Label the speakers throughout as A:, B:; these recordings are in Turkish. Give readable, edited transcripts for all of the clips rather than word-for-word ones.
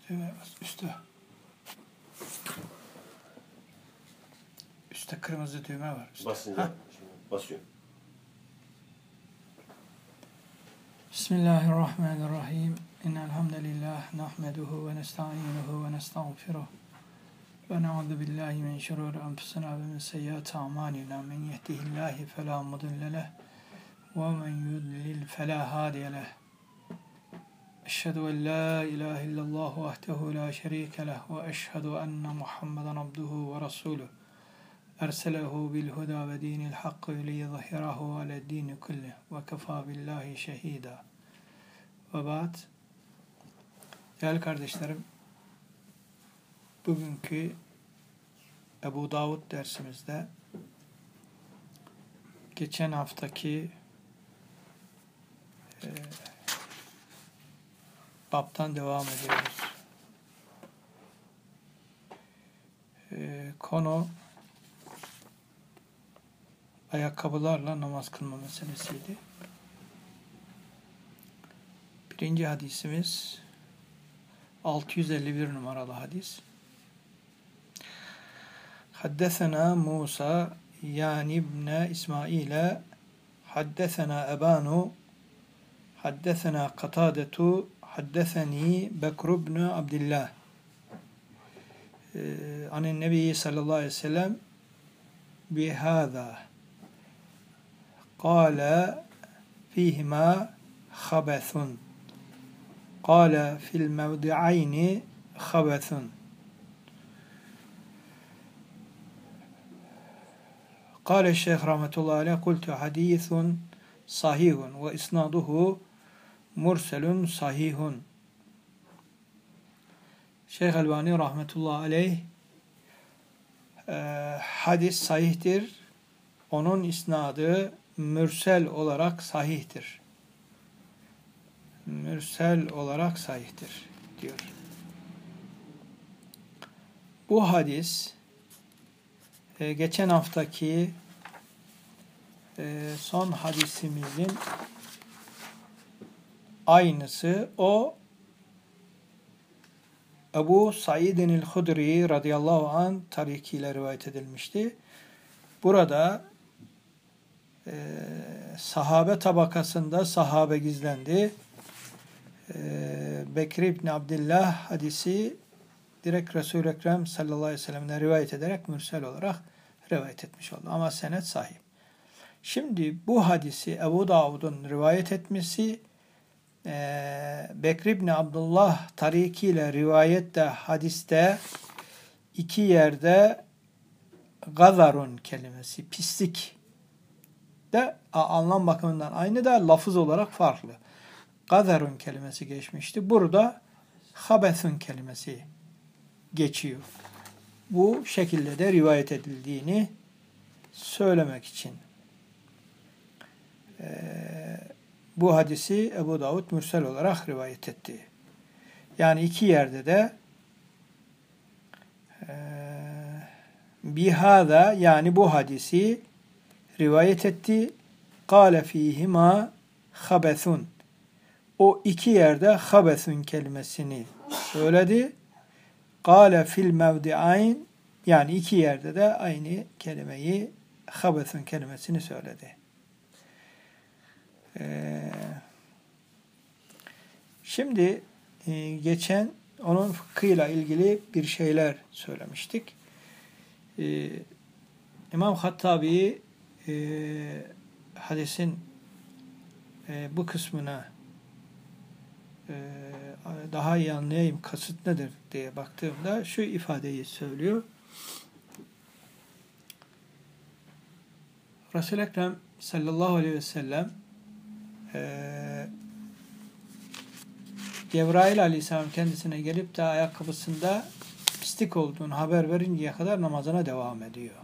A: Düğme bas. Üstte kırmızı düğme var.
B: Basınca basıyor.
A: Bismillahirrahmanirrahim. İnnel hamdelellahi nahmeduhu ve nestainuhu ve nestağfiruh. Ve na'udzu billahi min şururi enfusina ve min seyyiati a'malina. Men yehdihillahu fela mudille leh ve men yudlil fela hadiye leh. Eşhedü en la ilahe illallah vahdehu la şerike leh ve eşhedü enne Muhammeden abduhu ve resuluh. Erselehu bil huda ve dinil hakkı liyuzhirahu ala dini kullih ve kefa billahi şehida. Ve ba'd. Değerli kardeşlerim, bugünkü Ebu Davud dersimizde geçen haftaki babtan devam ediyoruz. Konu ayakkabılarla namaz kılma meselesiydi. Birinci hadisimiz 651 numaralı hadis. Haddesena Musa yani ibn İsmail'e haddesena Ebanu haddesena Katadetu haddeseni Bekr ibn Abdillah anin Nebi sallallahu aleyhi ve sellem bihâzâ qâle fîhimâ habethun qâle fil mevdi'ayni habethun qâle şeyh rahmetullahi aleyh kultu hadîthun sahihun ve isnaduhu murselun sahihun. Şeyh Elbani rahmetullahi aleyh hadis sahihtir. Onun isnadı mürsel olarak sahihtir. Mürsel olarak sahihtir diyor. Bu hadis geçen haftaki son hadisimizin aynısı. O Ebu Said'in el-Hudri radıyallahu anh tarikiyle rivayet edilmişti. Burada sahabe tabakasında sahabe gizlendi. Bekir İbni Abdillah hadisi direkt Resul-i Ekrem sallallahu aleyhi ve sellem'den rivayet ederek mürsel olarak rivayet etmiş oldu. Ama senet sahih. Şimdi bu hadisi Ebu Davud'un rivayet etmesi Bekir İbni Abdullah tarikiyle rivayette hadiste iki yerde gazarun kelimesi pislik de anlam bakımından aynı da lafız olarak farklı. Gazarun kelimesi geçmişti. Burada habethun kelimesi geçiyor. Bu şekilde de rivayet edildiğini söylemek için. Bu hadisi Ebu Davud mürsel olarak rivayet etti. Yani iki yerde de bihâzâ yani bu hadisi rivayet etti. Kâle fîhimâ habethun. O iki yerde habethun kelimesini söyledi. Kâle fil mevdi'ayn yani iki yerde de aynı kelimeyi habethun kelimesini söyledi. Şimdi geçen onun fıkhıyla ilgili bir şeyler söylemiştik. İmam Hattabi hadisin bu kısmına daha iyi anlayayım kasıt nedir diye baktığımda şu ifadeyi söylüyor. Resul-i Ekrem sallallahu aleyhi ve sellem Cebrail aleyhisselam kendisine gelip de ayakkabısında pislik olduğunu haber verinceye kadar namazına devam ediyor.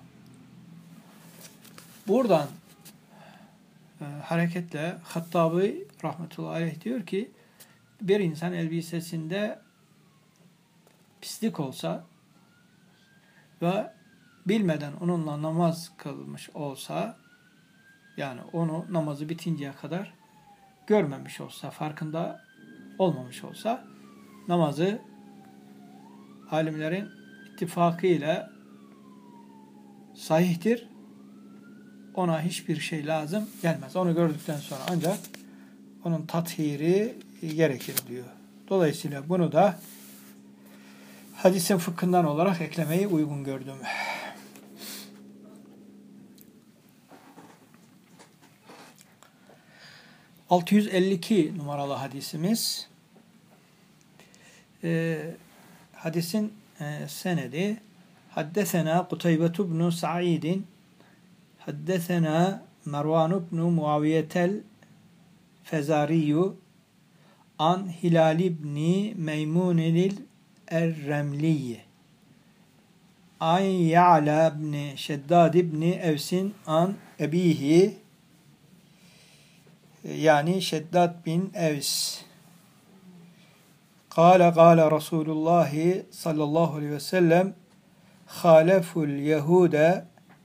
A: Buradan hareketle Hattabi rahmetullahi aleyh diyor ki bir insan elbisesinde pislik olsa ve bilmeden onunla namaz kılmış olsa yani onu namazı bitinceye kadar görmemiş olsa, farkında olmamış olsa namazı alimlerin ittifakıyla sahihtir. Ona hiçbir şey lazım gelmez. Onu gördükten sonra ancak onun tathiri gerekir diyor. Dolayısıyla bunu da hadisin fıkhından olarak eklemeyi uygun gördüm. 652 numaralı hadisimiz. Hadisin senedi Haddesena Kutaybetu ibn Sa'idin Haddesena Mervan ibn Muaviyetel Fezariyu an Hilal ibn Meymunil Er-Remliyi an Ya'la ibn Şeddad ibn Evsin an Ebihi yani Şeddad bin Evs Kâle Resulullah sallallahu aleyhi ve sellem haleful Yehude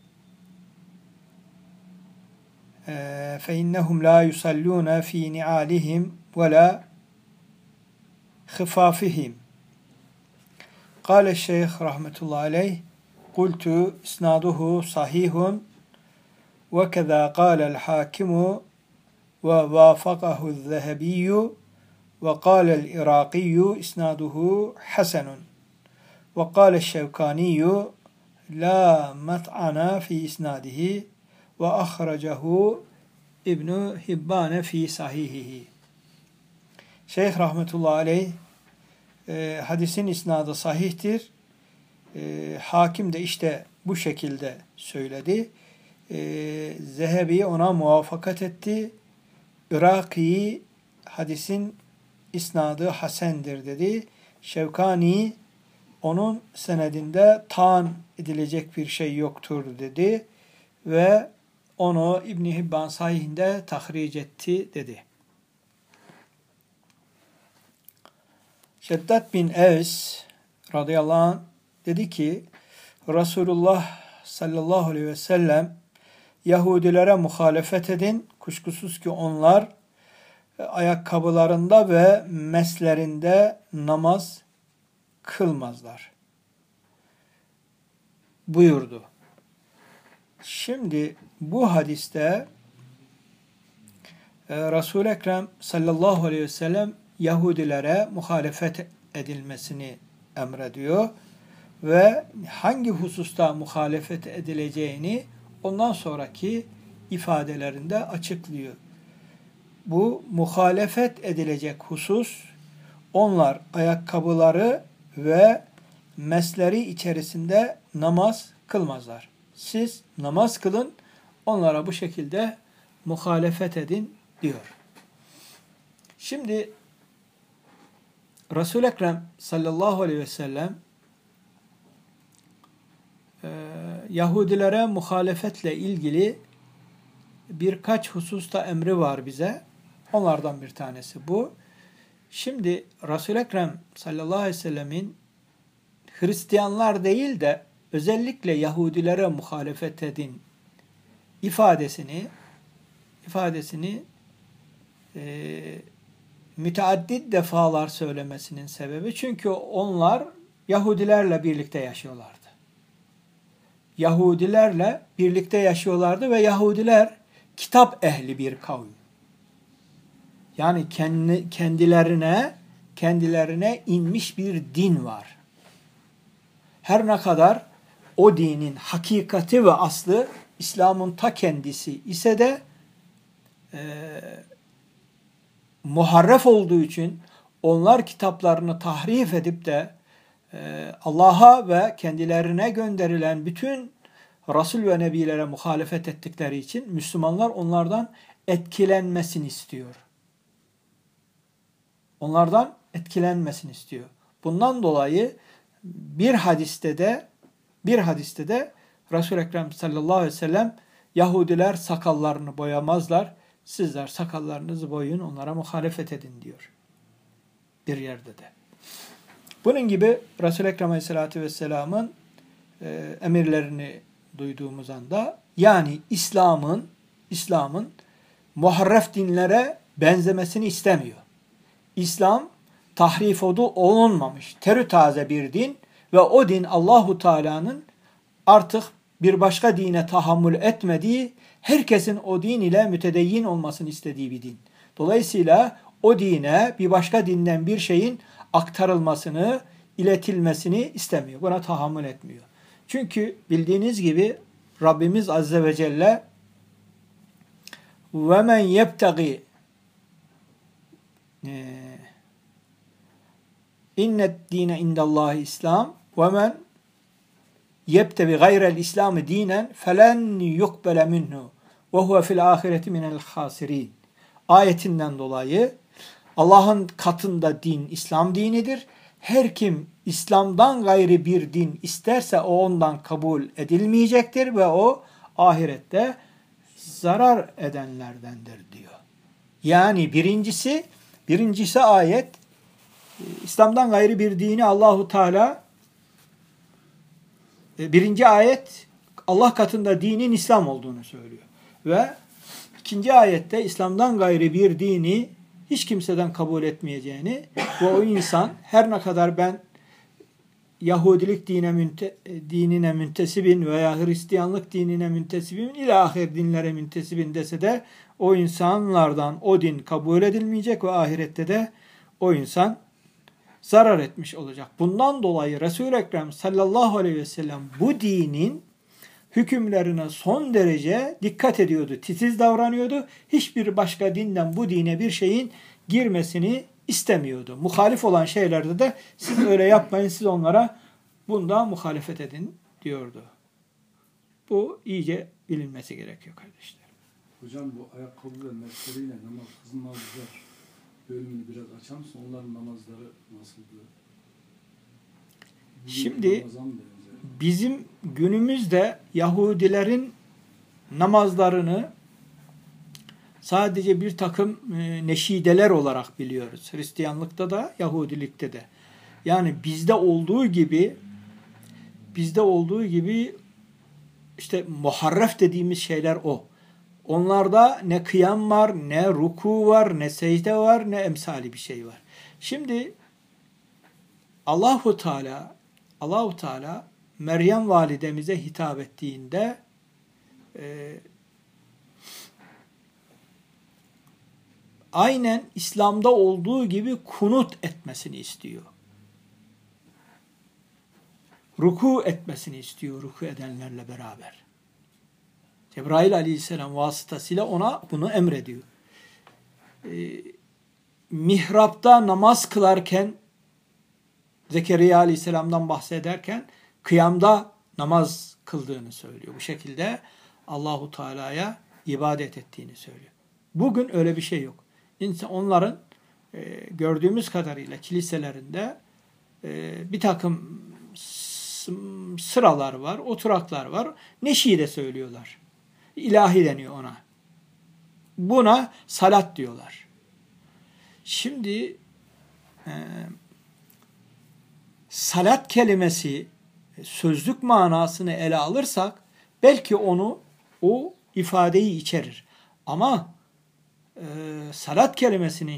A: fe innehum la yusallûne fî ni'âlihim ve la khifâfihim. Kâle şeyh rahmetullahi aleyh kultu isnaduhu sahihun ve kezâ kâle'l hâkimu ve vâfakahu z-Zehebiyyü ve kâle'l Irâkiyyü isnaduhu hasenun ve kâle'ş Şevkâniyyü la mat'ana fi isnadihi ve ahracahu İbn-i Hibbane fi sahihihi. Şeyh rahmetullahi aleyh hadisin isnadı sahihtir. Hakim de işte bu şekilde söyledi. Zehebi ona muvaffakat etti. Iraki hadisin isnadı hasendir dedi. Şevkani onun senedinde taan edilecek bir şey yoktur dedi ve onu İbn-i Hibban sahihinde tahric etti dedi. Şeddat bin Evs radıyallahu anh dedi ki Resulullah sallallahu aleyhi ve sellem Yahudilere muhalefet edin. Kuşkusuz ki onlar ayakkabılarında ve meslerinde namaz kılmazlar buyurdu. Şimdi bu hadiste Resul-i Ekrem sallallahu aleyhi ve sellem Yahudilere muhalefet edilmesini emrediyor ve hangi hususta muhalefet edileceğini ondan sonraki ifadelerinde açıklıyor. Bu muhalefet edilecek husus onlar ayakkabıları ve mesleri içerisinde namaz kılmazlar. Siz namaz kılın, onlara bu şekilde muhalefet edin diyor. Şimdi Resul-i Ekrem sallallahu aleyhi ve sellem Yahudilere muhalefetle ilgili birkaç hususta emri var bize. Onlardan bir tanesi bu. Şimdi Resul-i Ekrem sallallahu aleyhi ve sellemin Hristiyanlar değil de özellikle Yahudilere muhalefet edin ifadesini müteaddit defalar söylemesinin sebebi çünkü onlar Yahudilerle birlikte yaşıyorlardı. Yahudilerle birlikte yaşıyorlardı ve Yahudiler kitap ehli bir kavim. Yani kendilerine inmiş bir din var. Her ne kadar o dinin hakikati ve aslı İslam'ın ta kendisi ise de muharref olduğu için onlar kitaplarını tahrif edip de Allah'a ve kendilerine gönderilen bütün Resul ve Nebilere muhalefet ettikleri için Müslümanlar onlardan etkilenmesini istiyor. Onlardan etkilenmesini istiyor. Bundan dolayı bir hadiste de Resul-i Ekrem sallallahu aleyhi ve sellem Yahudiler sakallarını boyamazlar. Sizler sakallarınızı boyayın, onlara muhalefet edin diyor. Bir yerde de. Bunun gibi Resul-i Ekrem aleyhissalatü vesselamın emirlerini duyduğumuz anda yani İslam'ın muharref dinlere benzemesini istemiyor. İslam tahrif olunmamış, terü taze bir din ve o din Allahu Teala'nın artık bir başka dine tahammül etmediği, herkesin o din ile mütedeyyin olmasını istediği bir din. Dolayısıyla o dine bir başka dinden bir şeyin aktarılmasını, iletilmesini istemiyor. Buna tahammül etmiyor. Çünkü bildiğiniz gibi Rabbimiz Azze ve Celle وَمَنْ يَبْتَغِي اِنَّ الدِّينَ اِنْدَ اللّٰهِ İslam وَمَنْ يَبْتَغِي غَيْرَ الْاِسْلَامِ دِينًا فَلَنْ يُقْبَلَ مِنْهُ وَهُوَ فِي الْآخِرَةِ مِنَ الْخَاسِرِينَ ayetinden dolayı Allah'ın katında din İslam dinidir. Her kim İslam'dan gayri bir din isterse o ondan kabul edilmeyecektir ve o ahirette zarar edenlerdendir diyor. Yani birincisi ayet İslam'dan gayri bir dini Allahu Teala, birinci ayet Allah katında dinin İslam olduğunu söylüyor. Ve ikinci ayette İslam'dan gayri bir dini hiç kimseden kabul etmeyeceğini ve o insan her ne kadar ben Yahudilik dinine müntesibim veya Hristiyanlık dinine müntesibim, ilahir dinlere müntesibim dese de o insanlardan o din kabul edilmeyecek ve ahirette de o insan zarar etmiş olacak. Bundan dolayı Resul-i Ekrem sallallahu aleyhi ve sellem bu dinin hükümlerine son derece dikkat ediyordu, titiz davranıyordu. Hiçbir başka dinden bu dine bir şeyin girmesini istemiyordu. Muhalif olan şeylerde de siz öyle yapmayın, siz onlara bunda muhalefet edin diyordu. Bu iyice bilinmesi gerekiyor kardeşler.
C: Hocam bu ayakkabı ve mesleğiyle namaz kılmazlar bölümünü biraz açar mısın? Onların namazları nasıldı?
A: Şimdi bizim günümüzde Yahudilerin namazlarını sadece bir takım neşideler olarak biliyoruz. Hristiyanlıkta da Yahudilikte de. Yani bizde olduğu gibi işte muharref dediğimiz şeyler o. Onlarda ne kıyam var, ne ruku var, ne secde var, ne emsali bir şey var. Şimdi Allahu Teala Meryem validemize hitap ettiğinde aynen İslam'da olduğu gibi kunut etmesini istiyor. Ruku etmesini istiyor, ruku edenlerle beraber. Cebrail aleyhisselam vasıtasıyla ona bunu emrediyor. Mihrapta namaz kılarken, Zekeriya aleyhisselamdan bahsederken, kıyamda namaz kıldığını söylüyor. Bu şekilde Allahu Teala'ya ibadet ettiğini söylüyor. Bugün öyle bir şey yok. Onların gördüğümüz kadarıyla kiliselerinde bir takım sıralar var, oturaklar var. Neşide söylüyorlar. İlahi deniyor ona. Buna salat diyorlar. Şimdi salat kelimesi sözlük manasını ele alırsak belki o ifadeyi içerir. Ama salat kelimesinin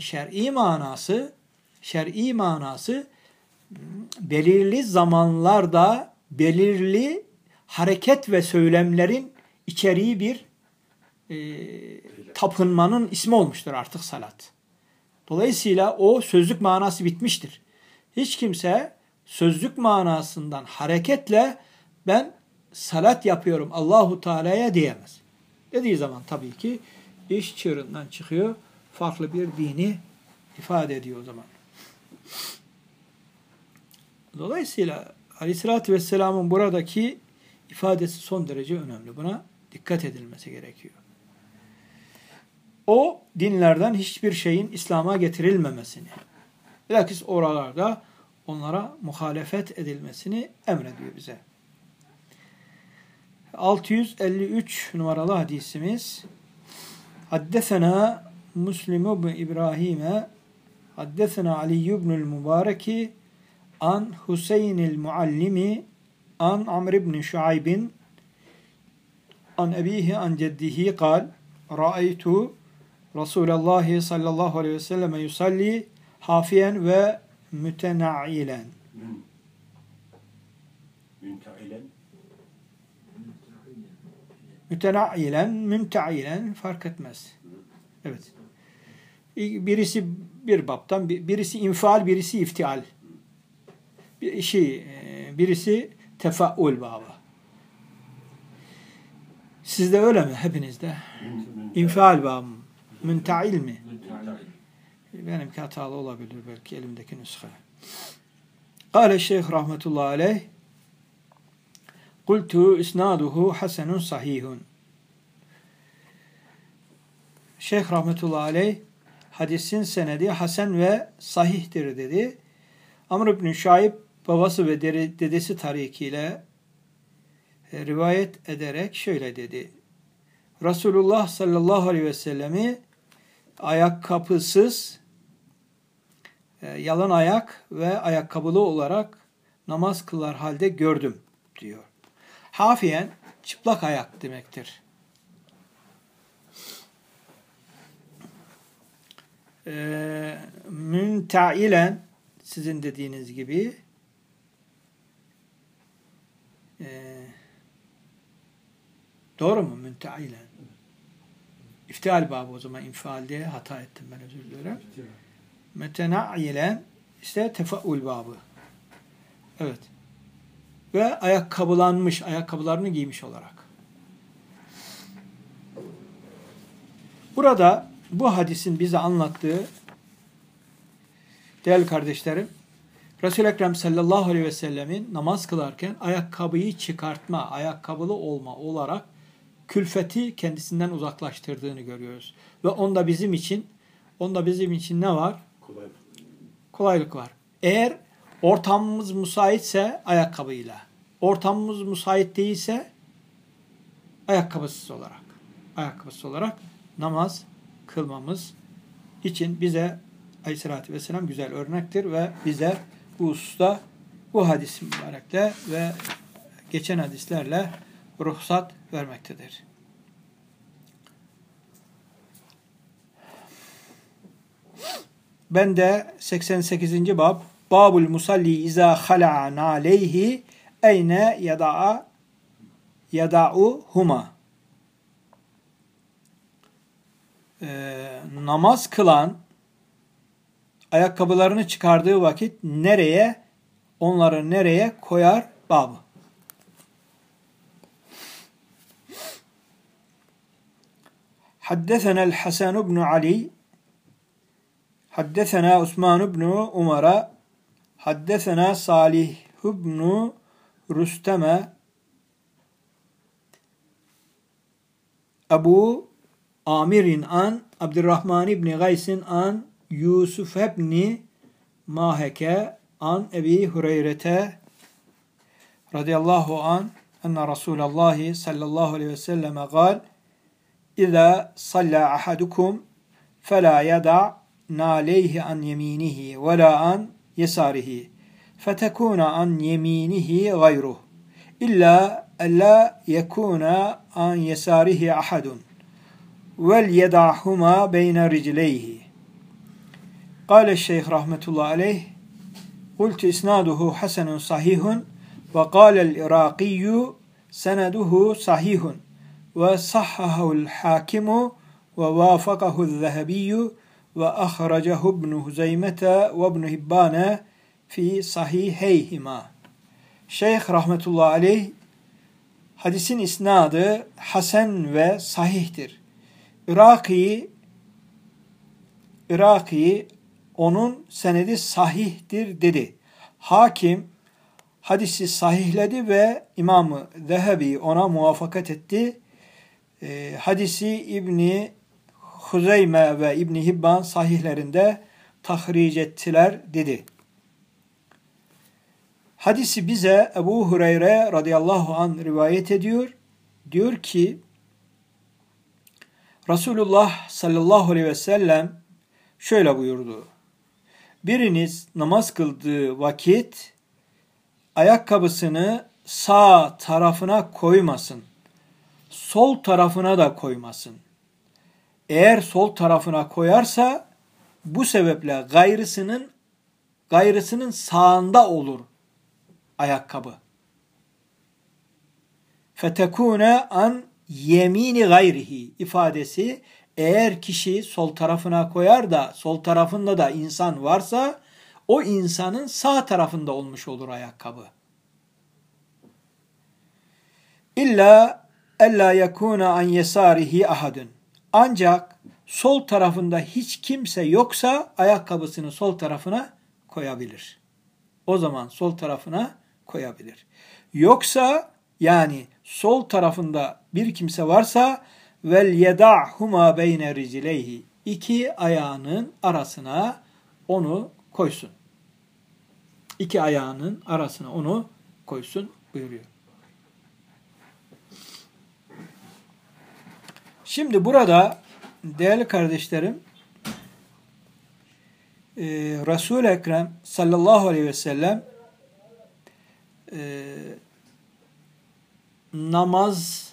A: şer'i manası belirli zamanlarda belirli hareket ve söylemlerin içeriği bir tapınmanın ismi olmuştur artık salat. Dolayısıyla o sözlük manası bitmiştir. Hiç kimse sözlük manasından hareketle ben salat yapıyorum Allahu Teala'ya diyemez. Dediği zaman tabii ki iş çığırından çıkıyor. Farklı bir dini ifade ediyor o zaman. Dolayısıyla Aleyhisselatü Vesselam'ın buradaki ifadesi son derece önemli. Buna dikkat edilmesi gerekiyor. O dinlerden hiçbir şeyin İslam'a getirilmemesini, bilakis oralarda onlara muhalefet edilmesini emrediyor bize. 653 numaralı hadisimiz. Haddesena Müslim ibn İbrahim'e haddesena Ali ibnül Mübareki an Hüseyin'il Muallimi an Amr ibn Şuaybin an ebihi an ceddihi kal ra'aytu Resulullah sallallahu aleyhi ve sellem yusalli hafiyen ve mütenailen.
B: Müntailen.
A: Mütenailen, müntailen fark etmez. Evet. Birisi bir baptan, birisi infial, birisi iftial. Birisi tefaul babı. Sizde öyle mi? Hepinizde. İnfial babı. Müntail mi? Benimki hatalı olabilir belki elimdeki nüsha. Kâle Şeyh rahmetullahi aleyh Kultu isnaduhu hasenun sahihun. Şeyh rahmetullahi aleyh hadisin senedi hasen ve sahihtir dedi. Amr ibn Şaib babası ve dedesi tarikiyle rivayet ederek şöyle dedi. Resulullah sallallahu aleyhi ve sellemi ayakkabısız, yalın ayak ve ayakkabılı olarak namaz kılar halde gördüm diyor. Hafiyen çıplak ayak demektir. Müntailen sizin dediğiniz gibi doğru mu? Müntailen. İftial babı o zaman infial diye hata ettim ben özür dilerim. Mütenailen işte tefaul babı. Evet. Ve ayakkabılanmış, ayakkabılarını giymiş olarak. Burada bu hadisin bize anlattığı değerli kardeşlerim, Resul-i Ekrem sallallahu aleyhi ve sellemin namaz kılarken ayakkabıyı çıkartma, ayakkabılı olma olarak külfeti kendisinden uzaklaştırdığını görüyoruz. Ve onda bizim için ne var? Kolaylık var. Eğer ortamımız müsaitse ayakkabıyla, ortamımız müsait değilse ayakkabısız olarak namaz kılmamız için bize Aleyhisselatü Vesselam güzel örnektir ve bize bu hususta bu hadis mübarekle ve geçen hadislerle ruhsat vermektedir. Ben de 88. bab Babul musalli izâ hala'a nâleyhi eyne yada'u huma. Namaz kılan ayakkabılarını çıkardığı vakit onları nereye koyar babı. Haddesena el-Hasan ibn Ali Haddesena Osman ibn Umar'a Haddesena Salih ibn Rüstem'e Ebu Amir'in an Abdurrahman ibn Gays'in an Yusuf ibn Maheke an Ebi Hureyre'te radıyallahu an enne Resulallah sallallahu aleyhi ve selleme gal İza salla ahadukum fela yada naleyhi an yeminihi ve la an yesarihi fetekuna an yeminihi gayruh illa alla yekuna an yesarihi ahadun vel yedahuma beyne ricleyhi. Kâle Şeyh rahmetullahi aleyh Kultu isnaduhu hasenun sahihun ve kâle'l Irâkiyyü seneduhu sahihun ve sahhahu'l hakimu ve vâfakahu'l zehebiyyü ve ahracahu ibn Huzeymete ve ibn Hibbane fi sahiheyhima. Şeyh rahmetullahi aleyh hadisin isnadı hasen ve sahihtir. Iraki onun senedi sahihtir dedi. Hakim hadisi sahihledi ve İmam-ı Zehebi ona muvaffakat etti. Hadisi İbni Huzeyme ve İbni Hibban sahihlerinde tahric ettiler dedi. Hadisi bize Ebu Hureyre radıyallahu anh rivayet ediyor. Diyor ki Resulullah sallallahu aleyhi ve sellem şöyle buyurdu. Biriniz namaz kıldığı vakit ayakkabısını sağ tarafına koymasın. Sol tarafına da koymasın. Eğer sol tarafına koyarsa bu sebeple gayrısının sağında olur ayakkabı. fetekune an yemini gayrihi ifadesi, eğer kişi sol tarafına koyar da sol tarafında da insan varsa o insanın sağ tarafında olmuş olur ayakkabı. İlla ella yekuna an yesarihi ahadun. Ancak sol tarafında hiç kimse yoksa ayakkabısını sol tarafına koyabilir. O zaman sol tarafına koyabilir. Yoksa yani sol tarafında bir kimse varsa vel yeda'huma beyne ricleyhi, iki ayağının arasına onu koysun. İki ayağının arasına onu koysun buyuruyor. Şimdi burada değerli kardeşlerim, Resul-i Ekrem sallallahu aleyhi ve sellem namaz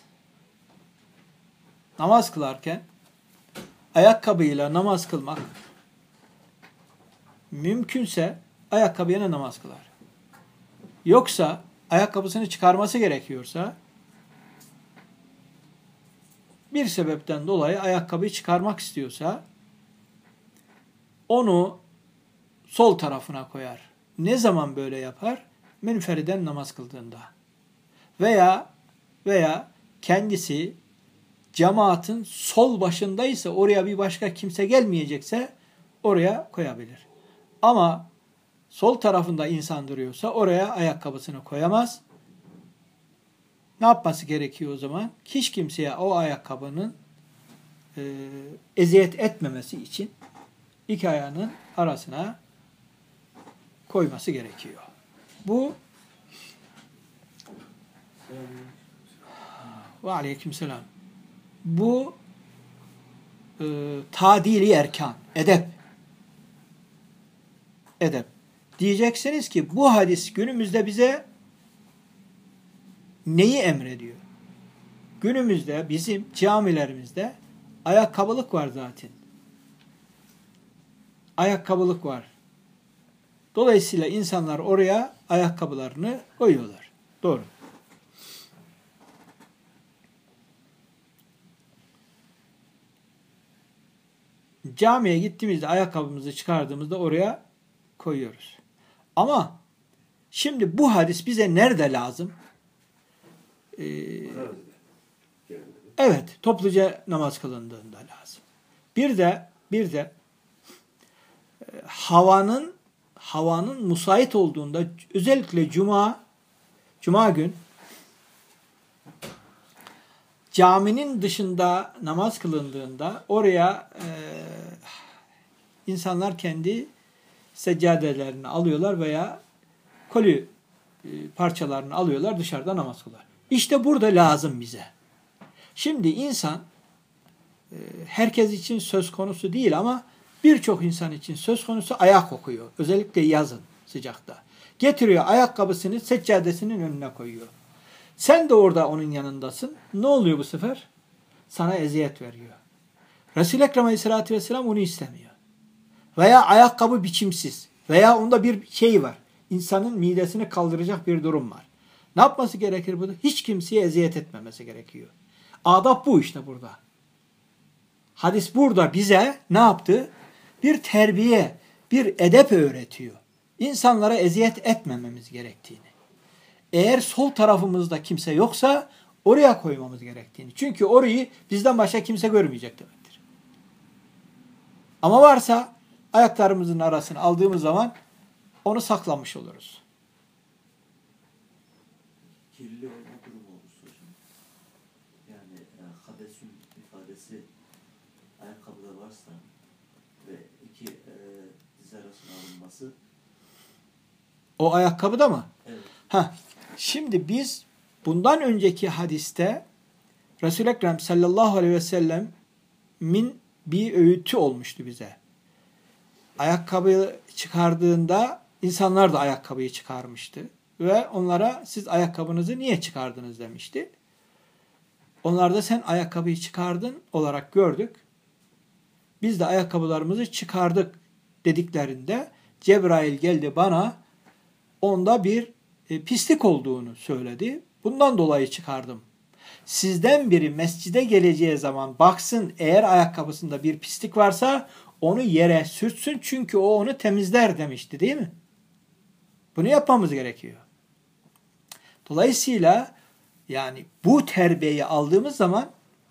A: kılarken ayakkabıyla namaz kılmak mümkünse ayakkabıyla namaz kılar. Yoksa ayakkabısını çıkarması gerekiyorsa bir sebepten dolayı ayakkabıyı çıkarmak istiyorsa onu sol tarafına koyar. Ne zaman böyle yapar? Münferiden namaz kıldığında. Veya kendisi cemaatin sol başındaysa, oraya bir başka kimse gelmeyecekse oraya koyabilir. Ama sol tarafında insan duruyorsa oraya ayakkabısını koyamaz. Ne yapması gerekiyor o zaman? Hiç kimseye o ayakkabının eziyet etmemesi için iki ayağının arasına koyması gerekiyor. Bu ve aleykümselam. Bu tadili erkan, edep. Edep. Diyeceksiniz ki bu hadis günümüzde bize neyi emrediyor? Günümüzde bizim camilerimizde ayakkabılık var zaten. Ayakkabılık var. Dolayısıyla insanlar oraya ayakkabılarını koyuyorlar. Doğru. Camiye gittiğimizde ayakkabımızı çıkardığımızda oraya koyuyoruz. Ama şimdi bu hadis bize nerede lazım? Evet, topluca namaz kılındığında lazım. Bir de havanın müsait olduğunda, özellikle cuma gün caminin dışında namaz kılındığında oraya insanlar kendi seccadelerini alıyorlar veya koli parçalarını alıyorlar, dışarıda namaz kılıyorlar. İşte burada lazım bize. Şimdi insan herkes için söz konusu değil ama birçok insan için söz konusu ayak kokuyor. Özellikle yazın, sıcakta. Getiriyor ayakkabısını seccadesinin önüne koyuyor. Sen de orada onun yanındasın. Ne oluyor bu sefer? Sana eziyet veriyor. Resul-i Ekrem Aleyhisselatü Vesselam onu istemiyor. Veya ayakkabı biçimsiz. Veya onda bir şey var. İnsanın midesini kaldıracak bir durum var. Ne yapması gerekir burada? Hiç kimseye eziyet etmemesi gerekiyor. Adab bu işte burada. Hadis burada bize ne yaptı? Bir terbiye, bir edep öğretiyor. İnsanlara eziyet etmememiz gerektiğini. Eğer sol tarafımızda kimse yoksa oraya koymamız gerektiğini. Çünkü orayı bizden başka kimse görmeyecek demektir. Ama varsa ayaklarımızın arasını aldığımız zaman onu saklamış oluruz.
B: Kirli olma durumu olursa hocam. Yani hadesün ifadesi ayakkabıda varsa ve iki diz arasına alınması.
A: O ayakkabıda mı?
B: Evet.
A: Şimdi biz bundan önceki hadiste Resul-i Ekrem sallallahu aleyhi ve sellem'in bir öğütü olmuştu bize. Ayakkabıyı çıkardığında insanlar da ayakkabıyı çıkarmıştı. Ve onlara siz ayakkabınızı niye çıkardınız demişti. Onlar da sen ayakkabıyı çıkardın olarak gördük. Biz de ayakkabılarımızı çıkardık dediklerinde Cebrail geldi bana, onda bir pislik olduğunu söyledi. Bundan dolayı çıkardım Sizden biri mescide geleceği zaman baksın, eğer ayakkabısında bir pislik varsa onu yere sürtsün, çünkü o onu temizler demişti, değil mi? Bunu yapmamız gerekiyor. Dolayısıyla yani bu terbiyeyi aldığımız zaman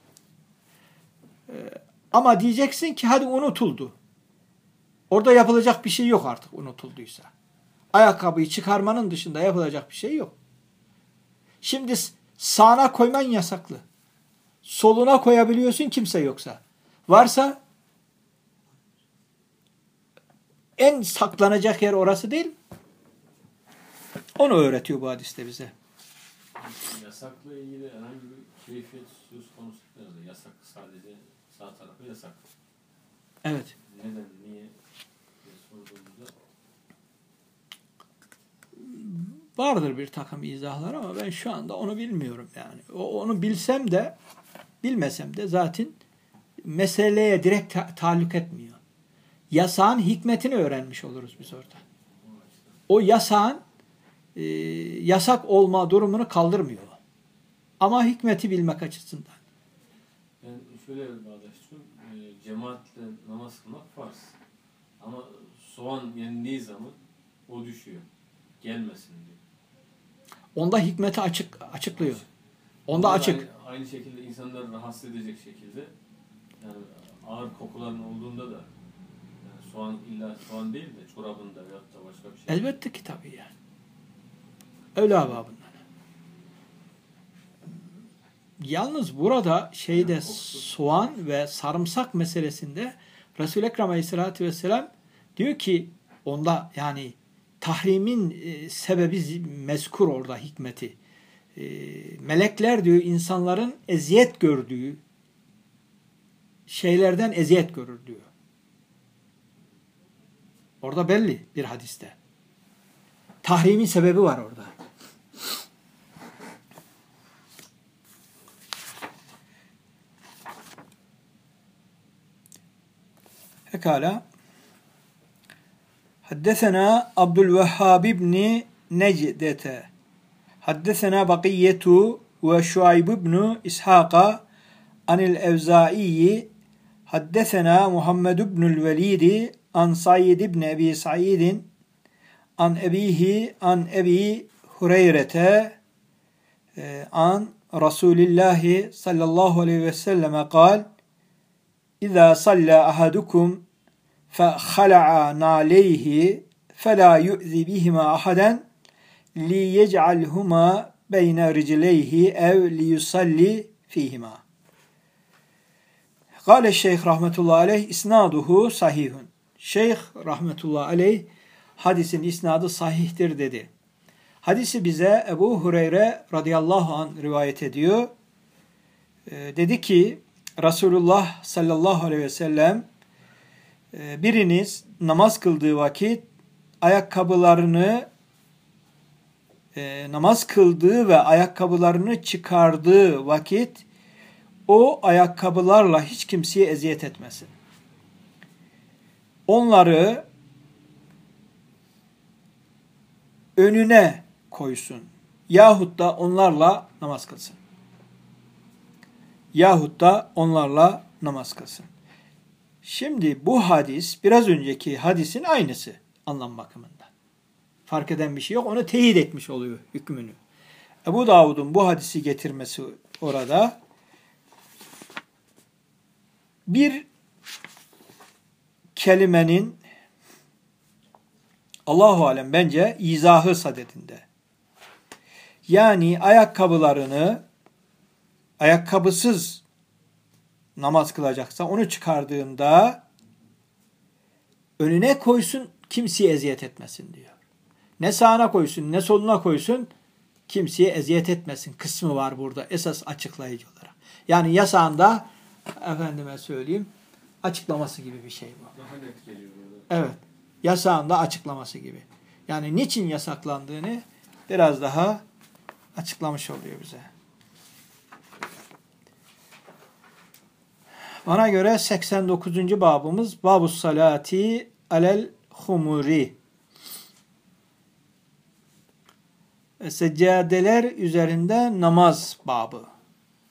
A: ama diyeceksin ki hadi unutuldu. Orada yapılacak bir şey yok artık unutulduysa. Ayakkabıyı çıkarmanın dışında yapılacak bir şey yok. Şimdi sağına koyman yasaklı. Soluna koyabiliyorsun kimse yoksa. Varsa en saklanacak yer orası değil mi? Onu öğretiyor bu hadiste bize.
D: Yasakla ilgili herhangi bir keyfiyet söz konusu değil. Yasak sadece sağ tarafı yasak.
A: Evet.
D: Neden, niye diye sorduğumuzda
A: Vardır bir takım izahlar ama ben şu anda onu bilmiyorum yani. Onu bilsem de bilmesem de zaten meseleye direkt taalluk etmiyor. Yasağın hikmetini öğrenmiş oluruz biz orada. O yasağın yasak olma durumunu kaldırmıyor. Ama hikmeti bilmek açısından.
D: ben şöyle bağdaştırıyorum. Cemaatle namaz kılmak farz. Ama soğan yendiği zaman o düşüyor. Gelmesin diyor.
A: Onda hikmeti açıklıyor. Onda açık.
D: Aynı şekilde insanları rahatsız edecek şekilde, yani ağır kokuların olduğunda da, yani soğan illa soğan değil de çorabında veyahut da başka bir şey.
A: Elbette ki tabii yani. Öyle babından. Yalnız burada soğan ve sarımsak meselesinde Resul-i Ekrem Aleyhisselatü Vesselam diyor ki onda yani tahrimin sebebi mezkur orada, hikmeti. Melekler diyor insanların eziyet gördüğü şeylerden eziyet görür diyor. Orada belli bir hadiste. Tahrimin sebebi var orada. Pekala. Haddesena Abdülvehhab ibn Necdete. Haddesena Bakiyetu ve Şuayb ibn İshaka anil Evzaiyi. Haddesena Muhammed ibnül Velidi an Said ibn Ebi Saidin an ebihi an Ebi Hureyre'te an Resulillahi sallallahu aleyhi ve selleme kal İzâ sallâ ahadukum فَخَلَعَ نَعْلَيْهِ فَلَا يُؤْذِ بِهِمَا أَحَدًا لِيَجْعَلْهُمَا بَيْنَ رِجْلَيْهِ اَوْ لِيُصَلِّ فِيهِمَا. قال Şeyh rahmetullahi aleyh isnaduhu sahihun. Şeyh rahmetullahi aleyh hadisin isnadı sahihtir dedi. Hadisi bize Ebu Hureyre radıyallahu anh rivayet ediyor. Dedi ki Resulullah sallallahu aleyhi ve sellem biriniz namaz kıldığı vakit ayakkabılarını namaz kıldığı ve ayakkabılarını çıkardığı vakit o ayakkabılarla hiç kimseye eziyet etmesin. Onları önüne koysun. Yahut da onlarla namaz kılsın. Yahut da onlarla namaz kılsın. Şimdi bu hadis biraz önceki hadisin aynısı anlam bakımından. Fark eden bir şey yok. Onu teyit etmiş oluyor hükmünü. Ebu Davud'un bu hadisi getirmesi orada bir kelimenin Allahu alem bence izahı sadedinde. Yani ayakkabısız namaz kılacaksa onu çıkardığında önüne koysun, kimseye eziyet etmesin diyor. Ne sağına koysun ne soluna koysun, kimseye eziyet etmesin kısmı var burada esas açıklayıcı olarak. Yani yasağında efendime söyleyeyim açıklaması gibi bir şey bu.
D: Daha net geliyor burada.
A: Evet. Yasağında açıklaması gibi. Yani niçin yasaklandığını biraz daha açıklamış oluyor bize. Bana göre 89. babımız Babus Salati alel Humuri. Seccadeler üzerinde namaz babı.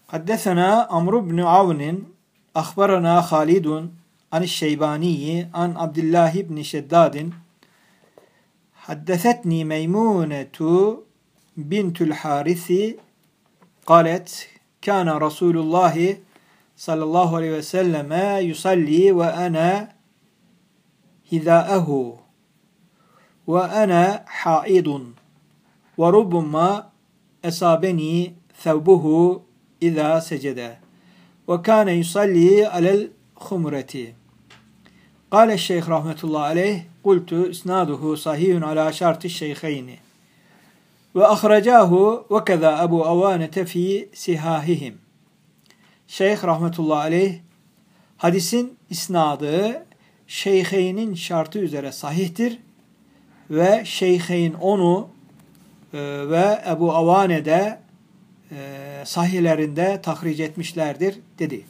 A: Haddesena Amr ibn Avn akhbarana Halidun an'ş-Şeybani an Abdullah ibn Şeddadin haddesetni Meymunetu bintul Harisi qalet kana Resulullah sallallahu aleyhi ve sellem yusalli ve ana hizâehu ve ana haidun ve rubbama esabeni thawbuhu iza secede ve kana yusalli alel humreti. Kâle şeyh rahmetullahi aleyh kultu isnaduhu sahihun ala şartı şeyheyni ve ahracahu ve keza Ebu Avanete fi sihahihim. Şeyh rahmetullahi aleyh hadisin isnadı şeyheynin şartı üzere sahihtir ve şeyheyn onu ve Ebu Avane'de sahihlerinde tahric etmişlerdir dedi.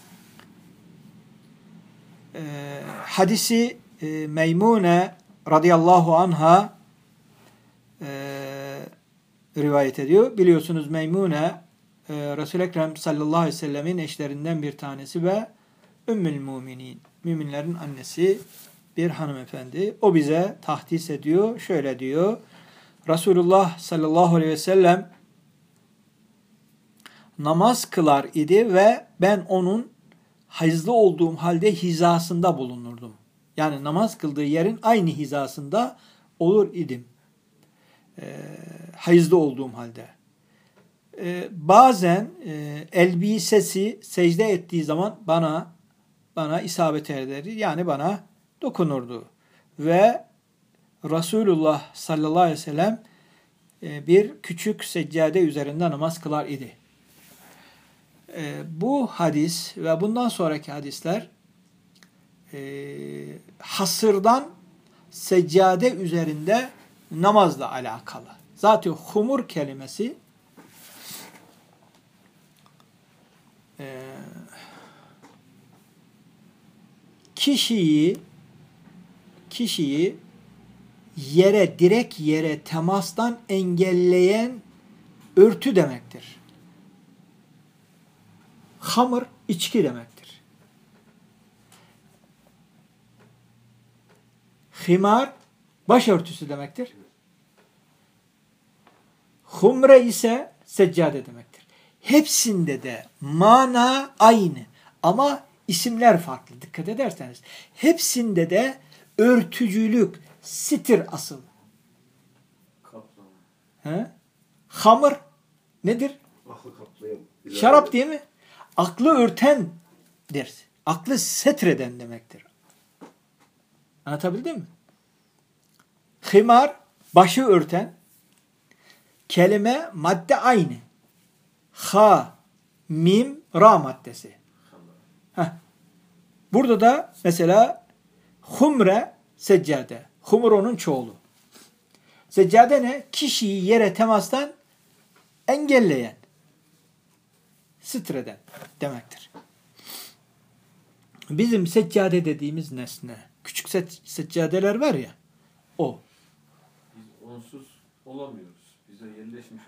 A: Hadisi Meymune radıyallahu anha rivayet ediyor. Biliyorsunuz Meymune Resul-i Ekrem sallallahu aleyhi ve sellemin eşlerinden bir tanesi ve Ümmül Müminin, müminlerin annesi bir hanımefendi. O bize tahdis ediyor. Şöyle diyor. Resulullah sallallahu aleyhi ve sellem namaz kılar idi ve ben onun hayızlı olduğum halde hizasında bulunurdum. Yani namaz kıldığı yerin aynı hizasında olur idim. Hayızlı olduğum halde. Bazen elbisesi secde ettiği zaman bana isabet ederdi. Yani bana dokunurdu. Ve Resulullah sallallahu aleyhi ve sellem bir küçük seccade üzerinde namaz kılar idi. Bu hadis ve bundan sonraki hadisler hasırdan seccade üzerinde namazla alakalı. Zaten humur kelimesi kişiyi direkt yere temastan engelleyen örtü demektir. Hamur içki demektir. Himar başörtüsü demektir. Humre ise seccade demektir. Hepsinde de mana aynı ama isimler farklı. Dikkat ederseniz. Hepsinde de örtücülük, sitir asıl.
D: Kaplama.
A: Hamur nedir?
E: Aklı kaplayan.
A: Şarap değil mi? Aklı örtendir. Aklı setreden demektir. Anlatabildim mi? Himar, başı örten. Kelime, madde aynı. Ha, mim, ra maddesi. Burada da mesela humre, seccade. Humur onun çoğulu. Seccade ne? Kişiyi yere temastan engelleyen, sitreden demektir. Bizim seccade dediğimiz nesne, küçük seccadeler var ya, o.
D: Biz onsuz olamıyoruz. Bize yerleşmiş.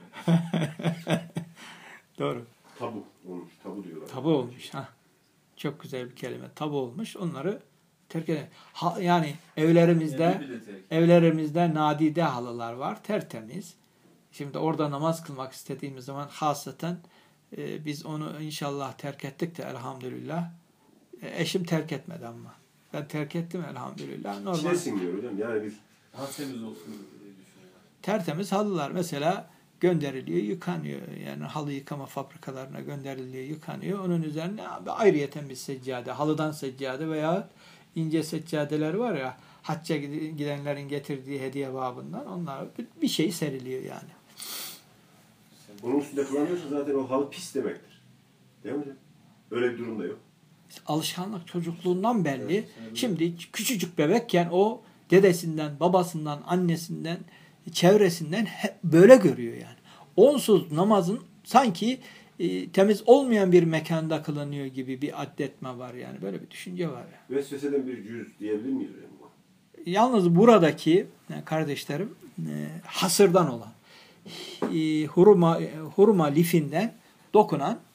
A: Doğru.
E: Tabu olmuş. Tabu diyorlar.
A: Tabu olmuş. Ha. Çok güzel bir kelime. Tabu olmuş. Onları terk edelim. Yani evlerimizde nadide halılar var. Tertemiz. Şimdi orada namaz kılmak istediğimiz zaman hasaten biz onu inşallah terk ettik de elhamdülillah. Eşim terk etmedi ama. Ben terk ettim elhamdülillah. Normal.
E: İçine sinmiyor hocam. Yani biz
D: Daha temiz olsun diye düşünüyorum.
A: Tertemiz halılar mesela gönderiliyor, yıkanıyor. Yani halı yıkama fabrikalarına gönderiliyor, yıkanıyor. Onun üzerine ayrıyeten bir seccade, halıdan seccade veya ince seccadeler var ya, hacca gidenlerin getirdiği hediye babından, onlar bir şey seriliyor yani.
E: onun üstünde kullanıyorsa zaten o halı pis demektir. Değil mi hocam? Öyle bir durumda yok.
A: Alışkanlık çocukluğundan belli.
D: Evet,
A: Şimdi küçücük bebekken o dedesinden, babasından, annesinden, çevresinden böyle görüyor yani. Onsuz namazın sanki temiz olmayan bir mekanda kılınıyor gibi bir addetme var yani. Böyle bir düşünce var yani.
E: Vesveseden bir cüz diyebilir miyiz hocam?
A: Yalnız buradaki kardeşlerim hasırdan olan hurma lifinden dokunan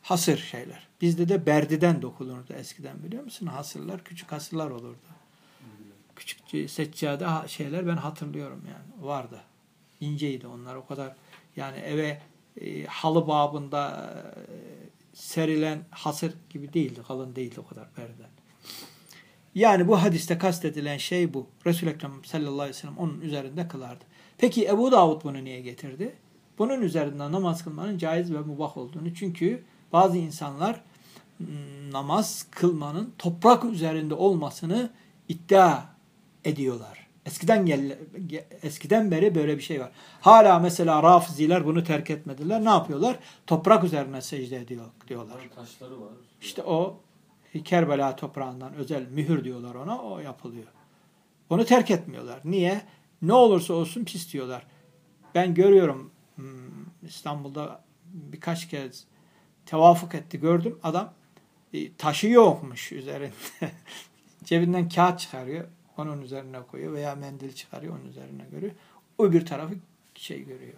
A: Hasır şeyler. Bizde de berdiden dokulurdu eskiden, biliyor musun? Hasırlar, küçük hasırlar olurdu. Küçük seccade şeyler ben hatırlıyorum yani. Vardı. İnceydi onlar o kadar. Yani eve halı babında serilen hasır gibi değildi. Kalın değildi o kadar berdiden. Yani bu hadiste kastedilen şey bu. Resul-i Ekrem sallallahu aleyhi ve sellem onun üzerinde kılardı. Peki Ebu Davud bunu niye getirdi? Bunun üzerinden namaz kılmanın caiz ve mubah olduğunu. Çünkü bazı insanlar namaz kılmanın toprak üzerinde olmasını iddia ediyorlar. Eskiden beri böyle bir şey var. Hala mesela Rafiziler bunu terk etmediler. Ne yapıyorlar? Toprak üzerine secde ediyor diyorlar.
D: Taşları var.
A: İşte o Kerbela toprağından özel mühür diyorlar ona. O yapılıyor. Onu terk etmiyorlar. Niye? Ne olursa olsun pis diyorlar. Ben görüyorum İstanbul'da birkaç kez tevafuk etti. Gördüm. Adam taşı yokmuş üzerinde. Cebinden kağıt çıkarıyor. Onun üzerine koyuyor veya mendil çıkarıyor. Onun üzerine görüyor. O bir tarafı görüyor.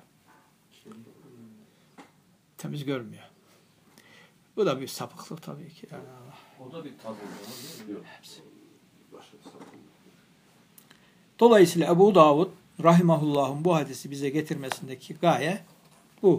A: Temiz görmüyor. Bu da bir sapıklık tabii ki. Yani
D: O da bir tabu değil mi?
E: Yok.
A: hepsi.
E: Başka bir sapık.
A: Dolayısıyla Ebu Davud rahimahullah'ın bu hadisi bize getirmesindeki gaye bu.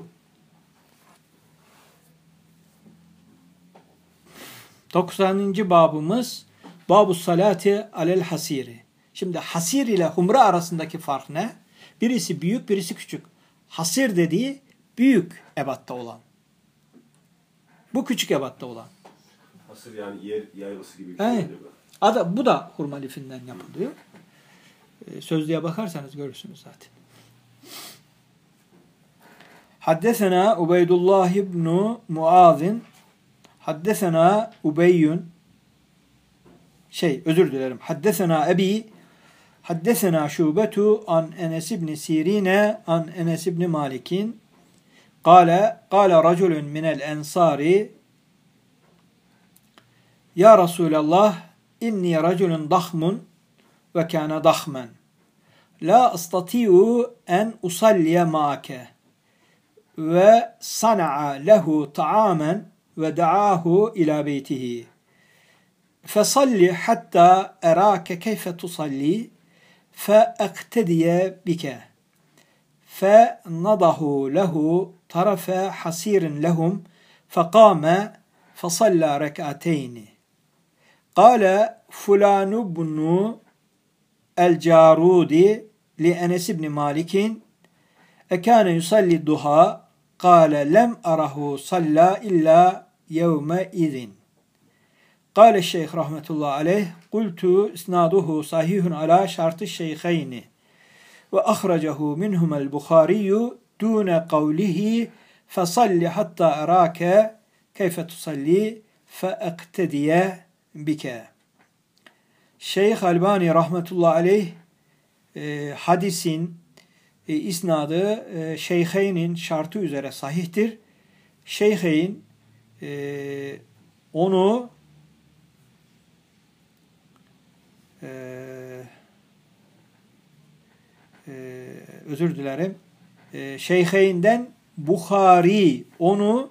A: 90. babımız Babu salati alel hasiri. Şimdi hasir ile humra arasındaki fark ne? Birisi büyük, birisi küçük. Hasir dediği büyük ebatta olan. Bu küçük ebatta olan.
E: Hasır yani yer yaylısı gibi bir şey.
A: Evet. Bu da hurma lifinden yapılıyor. Sözlüğe bakarsanız görürsünüz zaten. Haddesena Ubeydullah ibn Muazin Haddesena Ubeyyun Haddesena Ebi Haddesena Şubetu an Enes ibn Sirine an Enes ibn Malik'in Kale raculun minel ensari Ya Resulallah inni raculun dahmun ve kâne dahmen la astati'u en usalliye ma'ake ve sana'a lehu ta'amen ve da'ahu ila beytihi fesalli hatta erake keyfe tusalli feektediye bike fenadahu lehu tarafe hasirin lehum fekame fesalla rek'ateyni kâle fulanu bunu el-Carudi li Enes ibn Malik'in ekâne yusalli duha kâle lem arahu salla illa yevme izin. Kâle şeyh rahmetullahi aleyh kultu isnaduhu sahihun ala şartı şeyheyni ve ahracahu minhumel Bukhariyu dune kavlihi fesalli hatta erâke keyfe tusalli feektediye bike. Şeyh Albani rahmetullahi aleyh hadisin isnadı Şeyheyn'in şartı üzere sahihtir. Şeyheyn onu özür dilerim. Şeyheyn'den Bukhari onu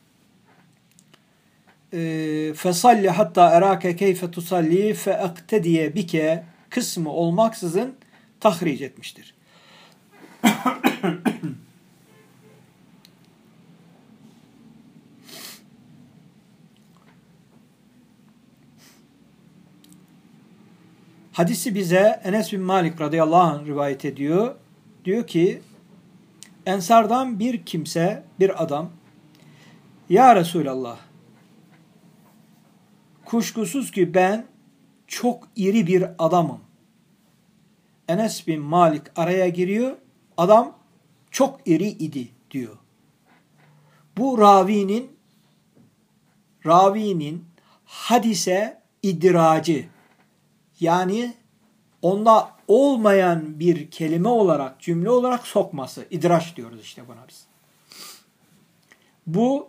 A: fesalli hatta erake keyfe tusalli feektediye bike kısmı olmaksızın tahric etmiştir. Hadisi bize Enes bin Malik radıyallahu anh rivayet ediyor. Diyor ki Ensardan bir kimse, bir adam Ya Resulallah kuşkusuz ki ben çok iri bir adamım. Enes bin Malik araya giriyor. Adam çok iri idi diyor. Bu ravinin hadise idracı yani onda olmayan bir kelime olarak, cümle olarak sokması. İdraç diyoruz işte buna biz. Bu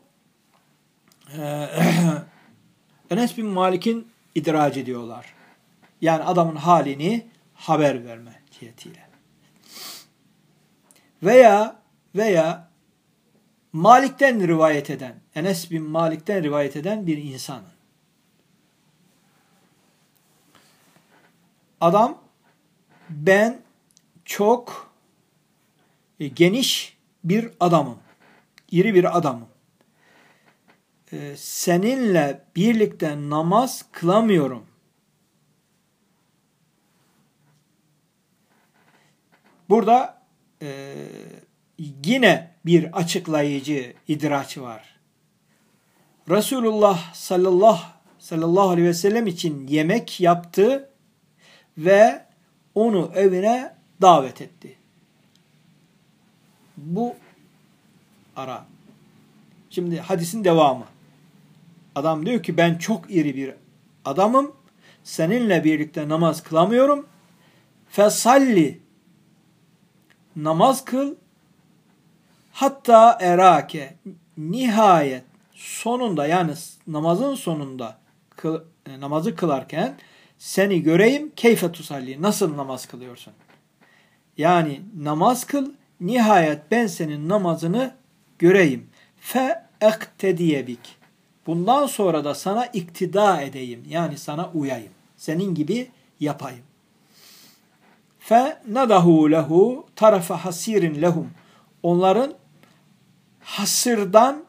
A: Enes bin Malik'in idracı diyorlar. Yani adamın halini haber verme cihetiyle. Veya Malik'ten rivayet eden, Enes bin Malik'ten rivayet eden bir insan. Adam, ben çok geniş bir adamım, iri bir adamım. Seninle birlikte namaz kılamıyorum. Burada yine bir açıklayıcı idraç var. Resulullah sallallahu aleyhi ve sellem için yemek yaptı ve onu evine davet etti. Bu ara. Şimdi hadisin devamı. Adam diyor ki ben çok iri bir adamım. Seninle birlikte namaz kılamıyorum. Fesalli, namaz kıl. Hatta erake, nihayet sonunda, yani namazın sonunda namazı kılarken seni göreyim. Keyfe tusalli, nasıl namaz kılıyorsun? Yani namaz kıl, nihayet ben senin namazını göreyim. Fe ektediyebik, bundan sonra da sana iktida edeyim. Yani sana uyayım. Senin gibi yapayım. Fe nadahu lehu tarafa hasirin lehum, onların hasırdan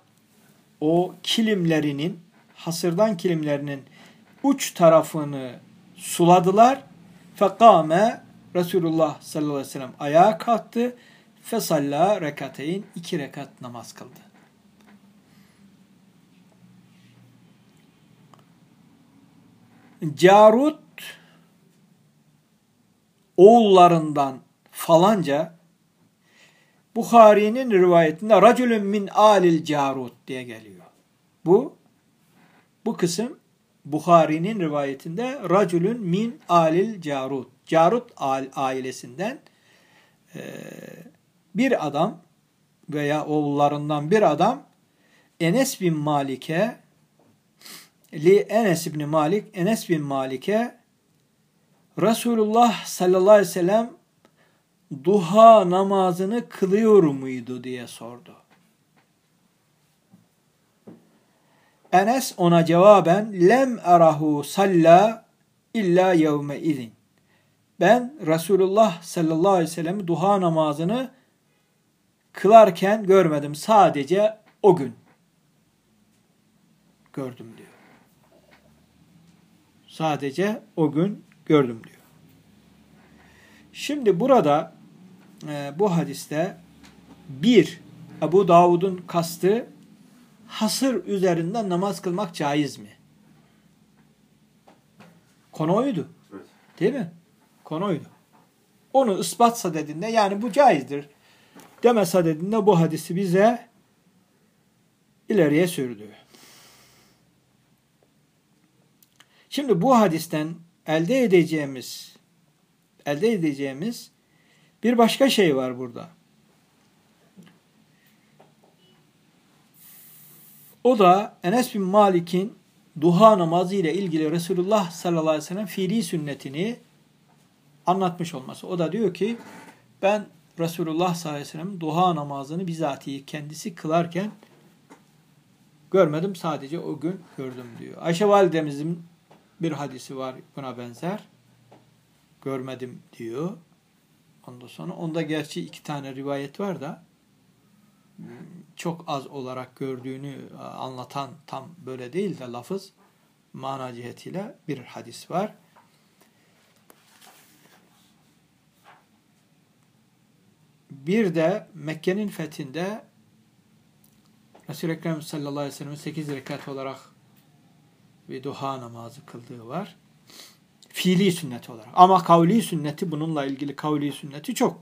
A: kilimlerinin uç tarafını suladılar. Fekame, Resulullah sallallahu aleyhi ve sellem ayağa kalktı. Fesalla rekateyn, 2 rekat namaz kıldı. Carut oğullarından falanca, Bukhari'nin rivayetinde racülün min alil Carut diye geliyor. Bu kısım Bukhari'nin rivayetinde racülün min alil Carut. Carut ailesinden bir adam veya oğullarından bir adam Enes bin Malik'e Resulullah sallallahu aleyhi ve sellem duha namazını kılıyor muydu diye sordu. Enes ona cevaben lem erahu salla illa yevme izin. Ben Resulullah sallallahu aleyhi ve sellem duha namazını kılarken görmedim. Sadece o gün gördüm diyor. Sadece o gün gördüm diyor. Şimdi burada bu hadiste Ebu Davud'un kastı hasır üzerinden namaz kılmak caiz mi? Konu oydu.
E: Evet.
A: Değil mi? Konu oydu. Onu ispatsa dediğinde, yani bu caizdir demese dediğinde bu hadisi bize ileriye sürdü. Şimdi bu hadisten elde edeceğimiz bir başka şey var burada. O da Enes bin Malik'in duha namazı ile ilgili Resulullah sallallahu aleyhi ve sellem fiili sünnetini anlatmış olması. O da diyor ki ben Resulullah sallallahu aleyhi ve sellem duha namazını bizatihi kendisi kılarken görmedim, sadece o gün gördüm diyor. Ayşe validemizin bir hadisi var buna benzer. Görmedim diyor. Ondan sonra onda gerçi 2 tane rivayet var da çok az olarak gördüğünü anlatan, tam böyle değil de lafız mana cihetiyle bir hadis var. Bir de Mekke'nin fethinde Resul-i Ekrem sallallahu aleyhi ve sellem'in 8 rekat olarak bir duha namazı kıldığı var. Fiili sünnet olarak. Ama kavli sünneti, bununla ilgili kavli sünneti çok.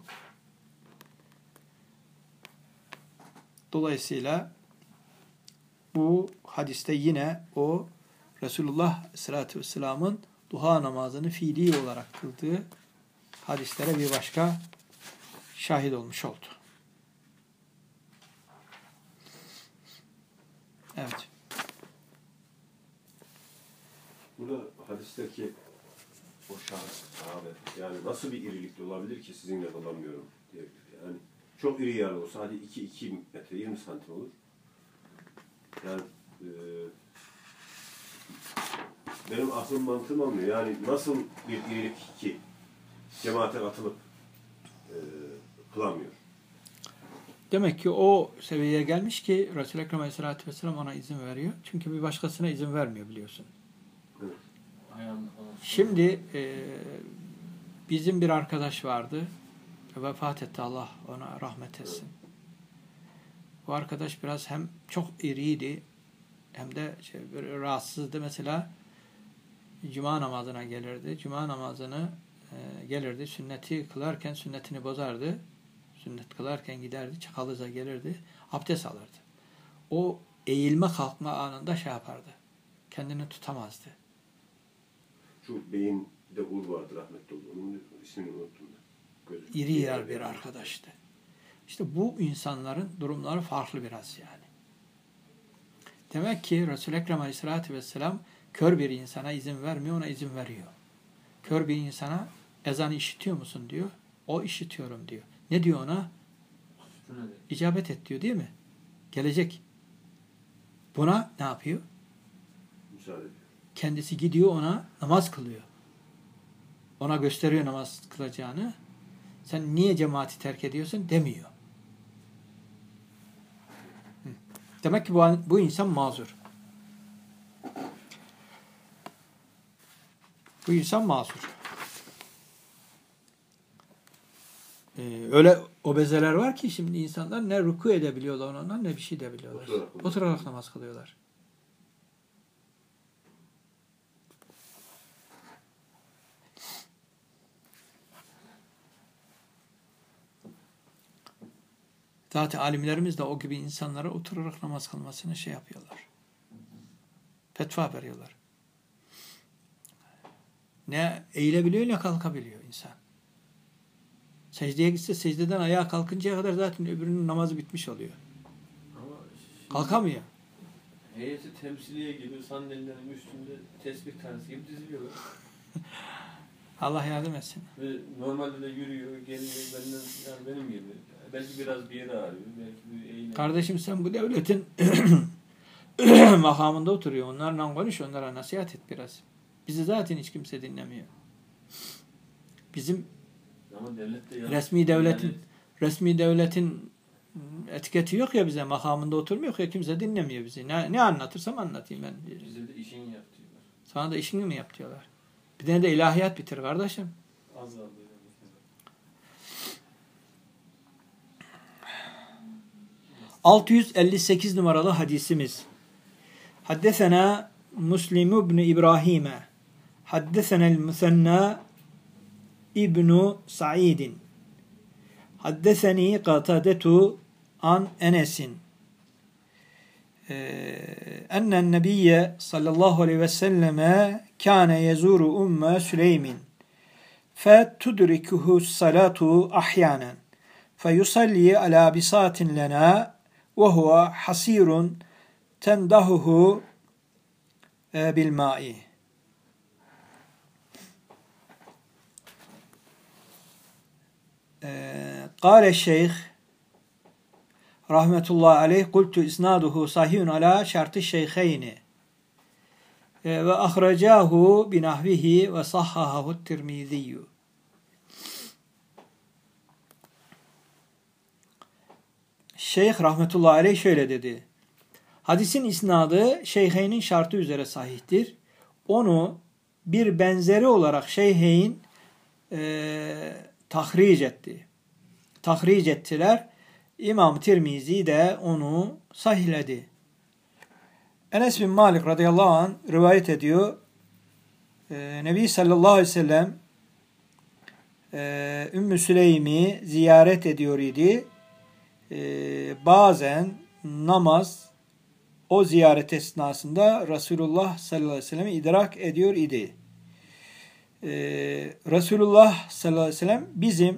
A: Dolayısıyla bu hadiste yine o Resulullah sallallahu vesselam'ın duha namazını fiili olarak kıldığı hadislere bir başka şahit olmuş oldu. Evet.
E: Burada hadisteki o şahıs, sahabe, yani nasıl bir irilikte olabilir ki sizinle kalamıyorum diye. Yani çok iri yarı olsa hadi 2 metre 20 santim olur. Yani benim aklım mantığım almıyor. Yani nasıl bir irilik ki cemaate katılıp kılamıyor?
A: Demek ki o seviyeye gelmiş ki Resul-i Ekrem Aleyhisselatü Vesselam ona izin veriyor. Çünkü bir başkasına izin vermiyor biliyorsun.
E: Evet.
A: Şimdi bizim bir arkadaş vardı. Vefat etti, Allah ona rahmet etsin. Bu arkadaş biraz hem çok iriydi hem de böyle rahatsızdı. Mesela cuma namazına gelirdi. Cuma namazını gelirdi. Sünneti kılarken sünnetini bozardı. Sünnet kılarken giderdi. Çakallıza gelirdi. Abdest alırdı. O eğilme kalkma anında şey yapardı. Kendini tutamazdı.
E: Şu beyinde ur vardı rahmetli oldu. Onun ismini unuttum ben.
A: İri yer bir arkadaştı. İşte bu insanların durumları farklı biraz yani. Demek ki Resul-i Ekrem Aleyhisselatü Vesselam kör bir insana izin vermiyor, ona izin veriyor. Kör bir insana ezanı işitiyor musun diyor. O işitiyorum diyor. Ne diyor ona? İcabet et diyor değil mi? Gelecek. Buna ne yapıyor?
E: Müsaade ediyor.
A: Kendisi gidiyor ona namaz kılıyor. Ona gösteriyor namaz kılacağını. Sen niye cemaati terk ediyorsun demiyor. Demek ki bu insan mazur. Bu insan mazur. Öyle obezeler var ki şimdi insanlar ne ruku edebiliyorlar ondan ne bir şey edebiliyorlar. Oturarak namaz kılıyorlar. Zaten alimlerimiz de o gibi insanlara oturarak namaz kılmasını şey yapıyorlar. Fetva veriyorlar. Ne eğilebiliyor ne kalkabiliyor insan. Secdeye gitse secdeden ayağa kalkıncaya kadar zaten öbürünün namazı bitmiş oluyor.
D: Ama
A: Kalkamıyor.
D: heyeti temsiliye gibi sandalyelerin üstünde tesbih tanesi gibi diziliyorlar.
A: Allah yardım etsin.
D: Ve normalde de yürüyor, geliyor, yani benim gibi. Belki biraz bir yere ağrıyor, belki bir eğleniyor.
A: Kardeşim sen bu devletin makamında oturuyor. Onlarla konuş, onlara nasihat et biraz. Bizi zaten hiç kimse dinlemiyor. Bizim
D: Ama devlet de
A: resmi devletin etiketi yok ya bize, makamında oturmuyor ya, kimse dinlemiyor bizi. Ne anlatırsam anlatayım ben.
D: Bize de işini yap diyorlar.
A: Sana da işini mi yap diyorlar. Bir tane de ilahiyat bitir kardeşim.
D: Az az böyle.
A: 658 numaralı hadisimiz. Haddesena Müslim ibn İbrahim'e haddesenel Müsenna İbn Sa'idin haddeseni Qatadetu an Enes'in ennen nebiyye sallallahu aleyhi ve selleme kâne yezuru umme Süleymin fetudrikuhu salatu ahyanen feyusalli ala bisatin lena ve huve hasirun tendahuhu bil ma'i. Kâle şeyh rahmetullahi aleyh kultu isnaduhu sahihun ala şartı şeyheyni ve ahracahu binahvihi ve sahhahahu Tirmiziyyü. Şeyh rahmetullahi aleyh şöyle dedi. Hadisin isnadı Şeyheyn'in şartı üzere sahihtir. Onu bir benzeri olarak Şeyheyn tahric etti. Tahric ettiler. İmam Tirmizi de onu sahihledi. Enes bin Malik radıyallahu anh rivayet ediyor. Nebi sallallahu aleyhi ve sellem Ümmü Süleym'i ziyaret ediyor idi. Bazen namaz o ziyaret esnasında Resulullah sallallahu aleyhi ve sellem'i idrak ediyor idi. Resulullah sallallahu aleyhi ve sellem bizim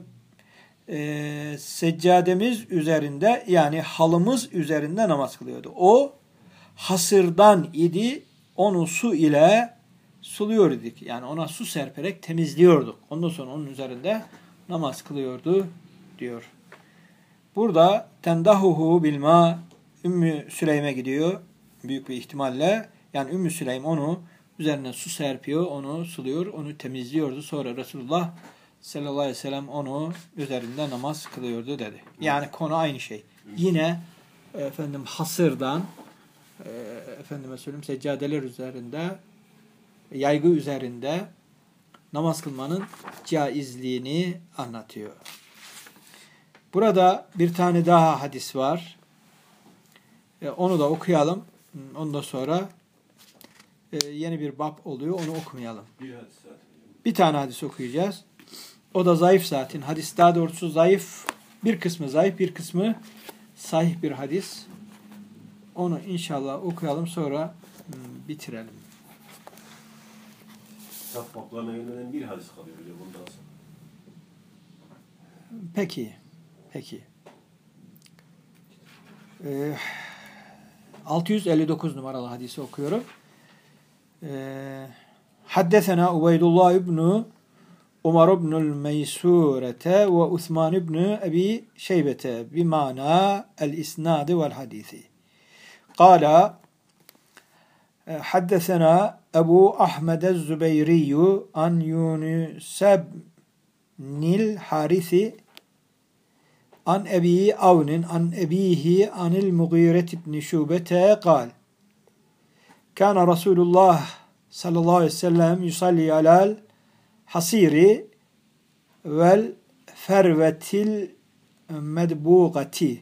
A: seccademiz üzerinde, yani halımız üzerinde namaz kılıyordu. O hasırdan idi, onu su ile suluyorduk. Yani ona su serperek temizliyorduk. Ondan sonra onun üzerinde namaz kılıyordu diyor. burada tendahuhu bilma Ümmü Süleym'e gidiyor büyük bir ihtimalle. Yani Ümmü Süleym onu üzerine su serpiyor, onu suluyor, onu temizliyordu. Sonra Resulullah sallallahu aleyhi ve sellem onu üzerinde namaz kılıyordu dedi. Yani konu aynı şey. Yine hasırdan efendime söyleyeyim seccadeler üzerinde, yaygı üzerinde namaz kılmanın caizliğini anlatıyor. Burada bir tane daha hadis var. Onu da okuyalım. Ondan sonra yeni bir bab oluyor. Onu okumayalım. Bir tane hadis okuyacağız. O da zayıf zaten. Hadis daha doğrusu zayıf. Bir kısmı zayıf, bir kısmı sahih bir hadis. Onu inşallah okuyalım, sonra bitirelim.
E: Kitap bablarına yönelen bir hadis kalıyor hocam bundan sonra.
A: Peki. 659 numaralı hadisi okuyorum. Haddesena Ubeydullah ibn Umar ibn'ül Meysurete ve Osman ibn Ebi Şeybete bimana el-isnadi vel hadisi. Kala haddesena Ebu Ahmed el-Zübeyri an Yunus ibn'il Harisi an Ebi Avnin an Ebihi anil Mugiret ibn Şubete kal. Kana Resulullah sallallahu aleyhi ve sellem yusalli alal hasiri vel fervetil medbuğati.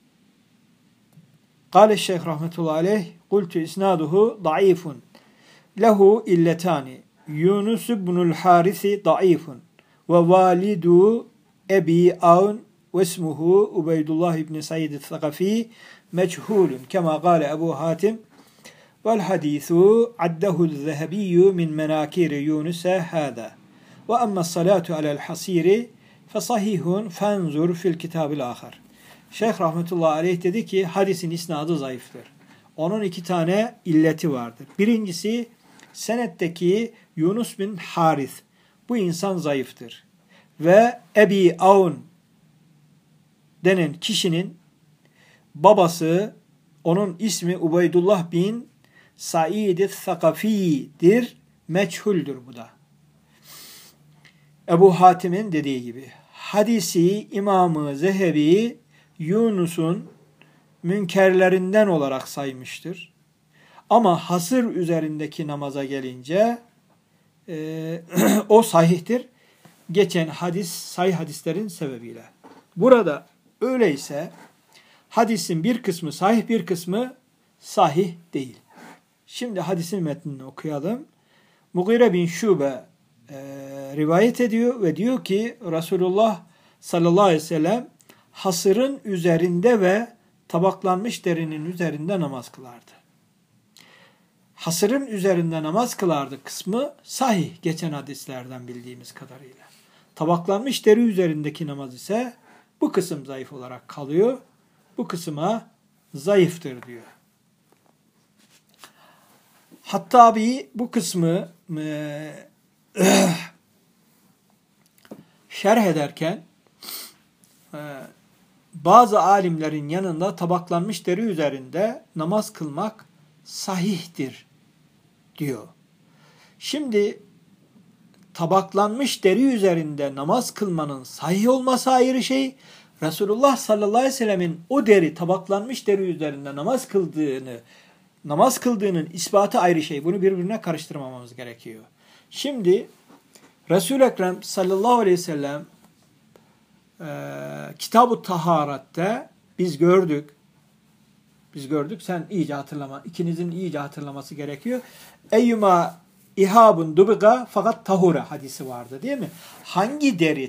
A: Kâle Şeyh rahmetullahi aleyh kultu isnaduhu da'ifun lehu illetani Yunus ibnul Harisi da'ifun ve validu Ebi Avn ve ismuhu Ubeydullah ibn Said el-Thakafi meçhulun kema kâle Ebu Hatim vel hadîthu addehu'l zehebiyyü min menâkiri Yunus'e hâdâ ve amma salatu alel hasiri fesahihun fenzur fil kitabil ahar. Şeyh rahmetullahi aleyh dedi ki hadisin isnadı zayıftır. Onun iki tane illeti vardır. Birincisi senetteki Yunus bin Haris. Bu insan zayıftır. Ve Ebi Avn denen kişinin babası, onun ismi Ubeydullah bin Said el-Thakafi'dir. Meçhuldür bu da. Ebu Hatim'in dediği gibi. Hadisi İmam-ı Zehebi Yunus'un münkerlerinden olarak saymıştır. Ama hasır üzerindeki namaza gelince o sahihtir. Geçen hadis sahih hadislerin sebebiyle. Burada öyleyse hadisin bir kısmı sahih, bir kısmı sahih değil. Şimdi hadisin metnini okuyalım. Mugire bin Şube rivayet ediyor ve diyor ki Resulullah sallallahu aleyhi ve sellem hasırın üzerinde ve tabaklanmış derinin üzerinde namaz kılardı. Hasırın üzerinde namaz kılardı kısmı sahih geçen hadislerden bildiğimiz kadarıyla. Tabaklanmış deri üzerindeki namaz ise bu kısım zayıf olarak kalıyor. Bu kısma zayıftır diyor. Hatta bu kısmı şerh ederken bazı alimlerin yanında tabaklanmış deri üzerinde namaz kılmak sahihtir diyor. Şimdi tabaklanmış deri üzerinde namaz kılmanın sahih olması ayrı şey. Resulullah sallallahu aleyhi ve sellemin o deri tabaklanmış deri üzerinde namaz kıldığının ispatı ayrı şey. Bunu birbirine karıştırmamamız gerekiyor. Şimdi Resul-i Ekrem sallallahu aleyhi ve sellem Kitab-ı Taharat'ta biz gördük. Sen iyice hatırlama. İkinizin iyice hatırlaması gerekiyor. Eyyuma ihabun dubiga fakat tahura hadisi vardı değil mi? Hangi deri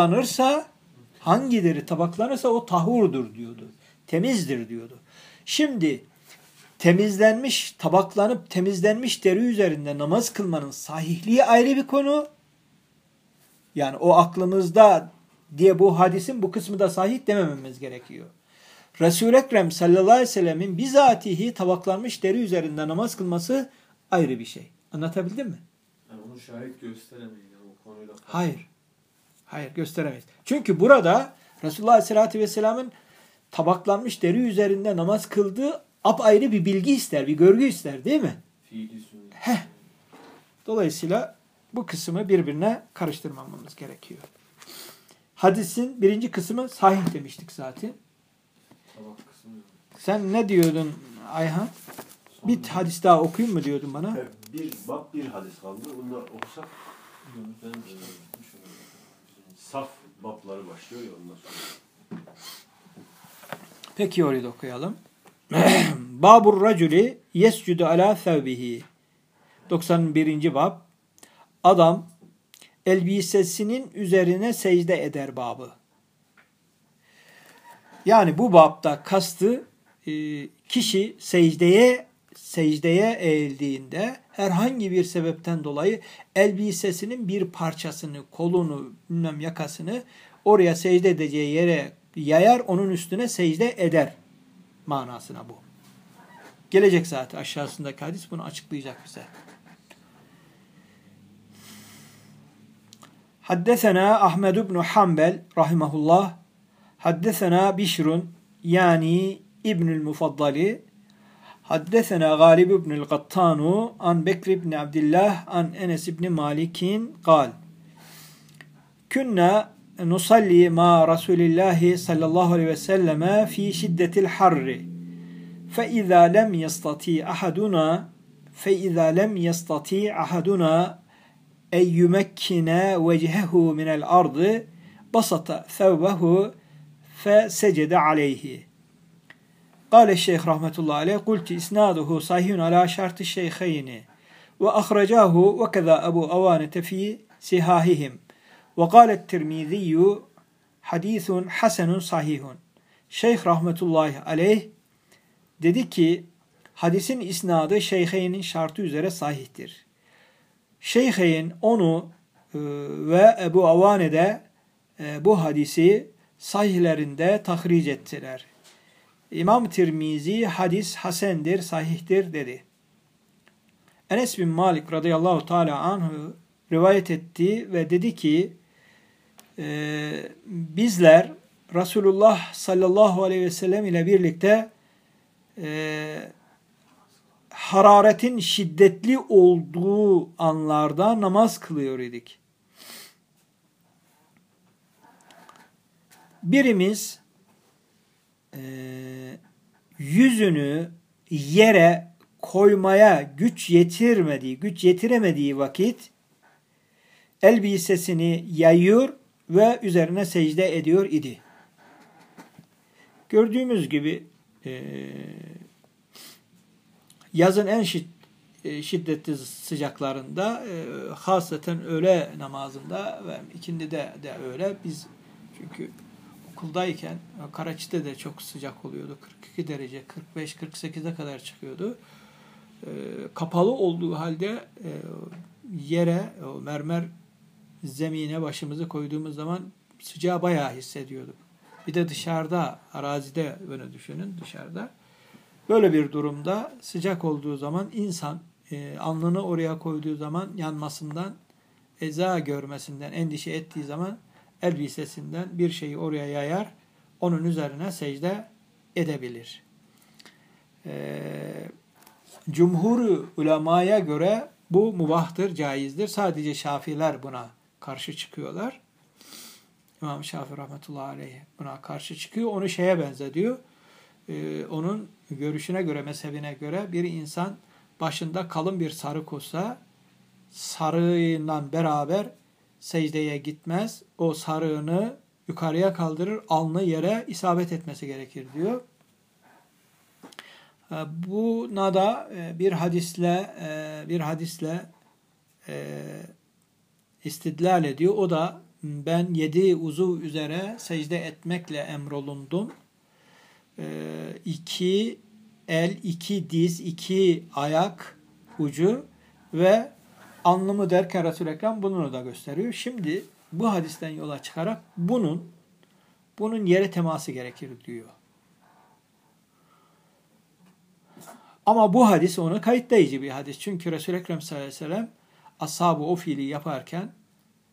A: tabaklanırsa o tahurdur diyordu. Temizdir diyordu. Şimdi tabaklanıp temizlenmiş deri üzerinde namaz kılmanın sahihliği ayrı bir konu. Yani o aklımızda diye bu hadisin bu kısmı da sahih demememiz gerekiyor. Resul-i Ekrem sallallahu aleyhi ve sellemin bizatihi tabaklanmış deri üzerinde namaz kılması ayrı bir şey. Anlatabildim mi?
D: Yani onu şahit gösteremeyiz. O konuyla.
A: Hayır gösteremeyiz. Çünkü burada Resulullah aleyhissalatü vesselamın tabaklanmış deri üzerinde namaz kıldığı apayrı bir bilgi ister, bir görgü ister değil mi?
D: Fiili sünnet.
A: Dolayısıyla bu kısmı birbirine karıştırmamamız gerekiyor. Hadisin birinci kısmı sahih demiştik zaten.
D: Sabah kısmı.
A: Sen ne diyordun Ayhan? Bir hadis daha okuyayım mı diyordun bana?
E: Bir bab bir hadis kaldı. Bunlar okusak
D: Ben de unutmuşum.
E: saf babları başlıyor ya ondan sonra.
A: Peki orayı da okuyalım. Babur raculi yescudu ala thevbihi. 91. bab. Adam elbisesinin üzerine secde eder babı. Yani bu babda kastı kişi secdeye eğildiğinde herhangi bir sebepten dolayı elbisesinin bir parçasını, kolunu, bilmem yakasını oraya secde edeceği yere yayar, onun üstüne secde eder manasına bu. Gelecek zaten aşağısındaki hadis bunu açıklayacak bize. Haddesena Ahmed ibn Hanbel rahimahullah. Haddesena Bişrun yani İbnül Mufaddali. Haddesena Galib ibnül Gattanu an Bekir ibn Abdillah an Enes ibn Malik'in kal. Künna nusalli ma Resulillahi sallallahu aleyhi ve selleme fi şiddetil harri. فَإِذَا لَمْ يَسْتَطِيعَ أَحَدُنَا اَنْ يُمَكِّنَ وَجْهَهُ مِنَ الْأَرْضِ بَسَطَ ثَوْبَهُ فَسَجَدَ عَلَيْهِ. قال الشيخ رحمة الله عليه قلت إسناده صحيح على شرط الشيخين وأخرجاه وكذا أبو أوانة في صحاحهم وقال الترمذي حديث حسن صحيح. Şeyh rahmetullahi aleyh dedi ki hadisin isnadı Şeyheyn'in şartı üzere sahihtir. Şeyheyn onu ve Ebu Avane'de bu hadisi sahihlerinde tahric ettiler. İmam Tirmizi hadis hasendir, sahihtir dedi. Enes bin Malik radıyallahu teala anhu rivayet etti ve dedi ki bizler Resulullah sallallahu aleyhi ve sellem ile birlikte hararetin şiddetli olduğu anlarda namaz kılıyor idik. Birimiz yüzünü yere koymaya güç yetiremediği vakit elbisesini yayıyor ve üzerine secde ediyor idi. Gördüğümüz gibi yazın en şiddetli sıcaklarında hasreten öğle namazında ve ikindide de öyle. Biz çünkü okuldayken Karaçi'de de çok sıcak oluyordu. 42 derece, 45-48'e kadar çıkıyordu. Kapalı olduğu halde yere, o mermer zemine başımızı koyduğumuz zaman sıcağı bayağı hissediyorduk. Bir de dışarıda, arazide böyle düşünün dışarıda. Böyle bir durumda sıcak olduğu zaman insan alnını oraya koyduğu zaman yanmasından, eza görmesinden endişe ettiği zaman elbisesinden bir şeyi oraya yayar, onun üzerine secde edebilir. Cumhur ulemaya göre bu mubahtır, caizdir. Sadece Şafiler buna karşı çıkıyorlar. İmam Şafii rahmetullahi aleyh buna karşı çıkıyor. Onu şeye benzetiyor. Onun görüşüne göre, mezhebine göre bir insan başında kalın bir sarık olsa sarığıyla beraber secdeye gitmez. O sarığını yukarıya kaldırır, alnı yere isabet etmesi gerekir diyor. Buna da bir hadisle istidlal ediyor. O da ben 7 uzuv üzere secde etmekle emrolundum. 2 el, 2 diz, 2 ayak ucu ve alnımı derken Resul-i Ekrem bunu da gösteriyor. Şimdi bu hadisten yola çıkarak bunun yere teması gerekir diyor. Ama bu hadis onu kayıtlayıcı bir hadis. Çünkü Resul-i Ekrem sallallahu aleyhi ve sellem ashab-ı o fiili yaparken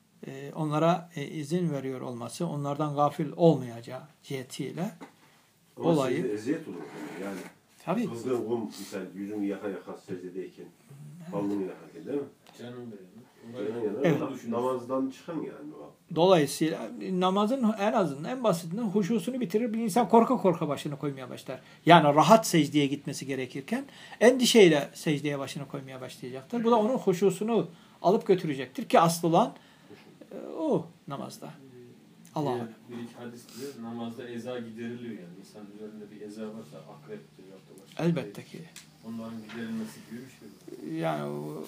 A: onlara izin veriyor olması, onlardan gafil olmayacağı cihetiyle
E: Ama
A: olayı.
E: secde eziyet olur. Yani
A: Tabii.
E: kızgın kum misal yüzünü yaka secdedeyken, alnını yakarken değil mi?
D: Canım benim.
E: Canın yanar.
A: Evet.
E: Namazdan çıkan yani o.
A: Dolayısıyla namazın en azından en basitinden huşusunu bitirir. Bir insan korka korka başını koymaya başlar. Yani rahat secdeye gitmesi gerekirken endişeyle secdeye başını koymaya başlayacaktır. Bu da onun huşusunu alıp götürecektir ki asıl olan o namazda. Allah.
D: Bir iki hadis diyor, namazda eza gideriliyor yani. İnsanın üzerinde bir eza varsa akreptir, yoksa başka
A: Elbette
D: bir şey.
A: ki.
D: Onların giderilmesi gibi bir şey.
A: Yani o,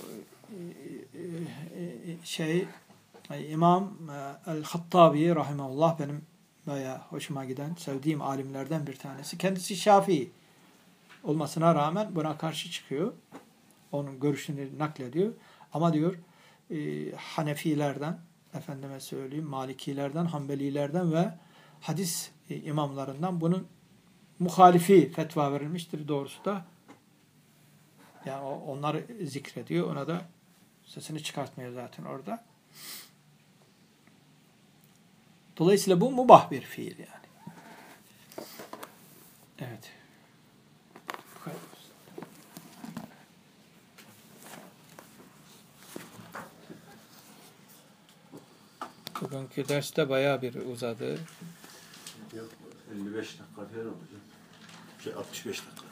A: İmam el-Hattabi rahimahullah benim bayağı hoşuma giden, sevdiğim alimlerden bir tanesi. Kendisi Şafii olmasına rağmen buna karşı çıkıyor. Onun görüşünü naklediyor. Ama diyor Hanefilerden, efendime söyleyeyim, Malikilerden, Hanbelilerden ve hadis imamlarından bunun muhalifi fetva verilmiştir doğrusu da. Yani onları zikrediyor. Ona da sesini çıkartmıyor zaten orada. Dolayısıyla bu mubah bir fiil yani. Evet. Bu kadar. Bugünkü derste bayağı bir uzadı.
E: Yok, 55 dakika falan olacak. 65 dakika.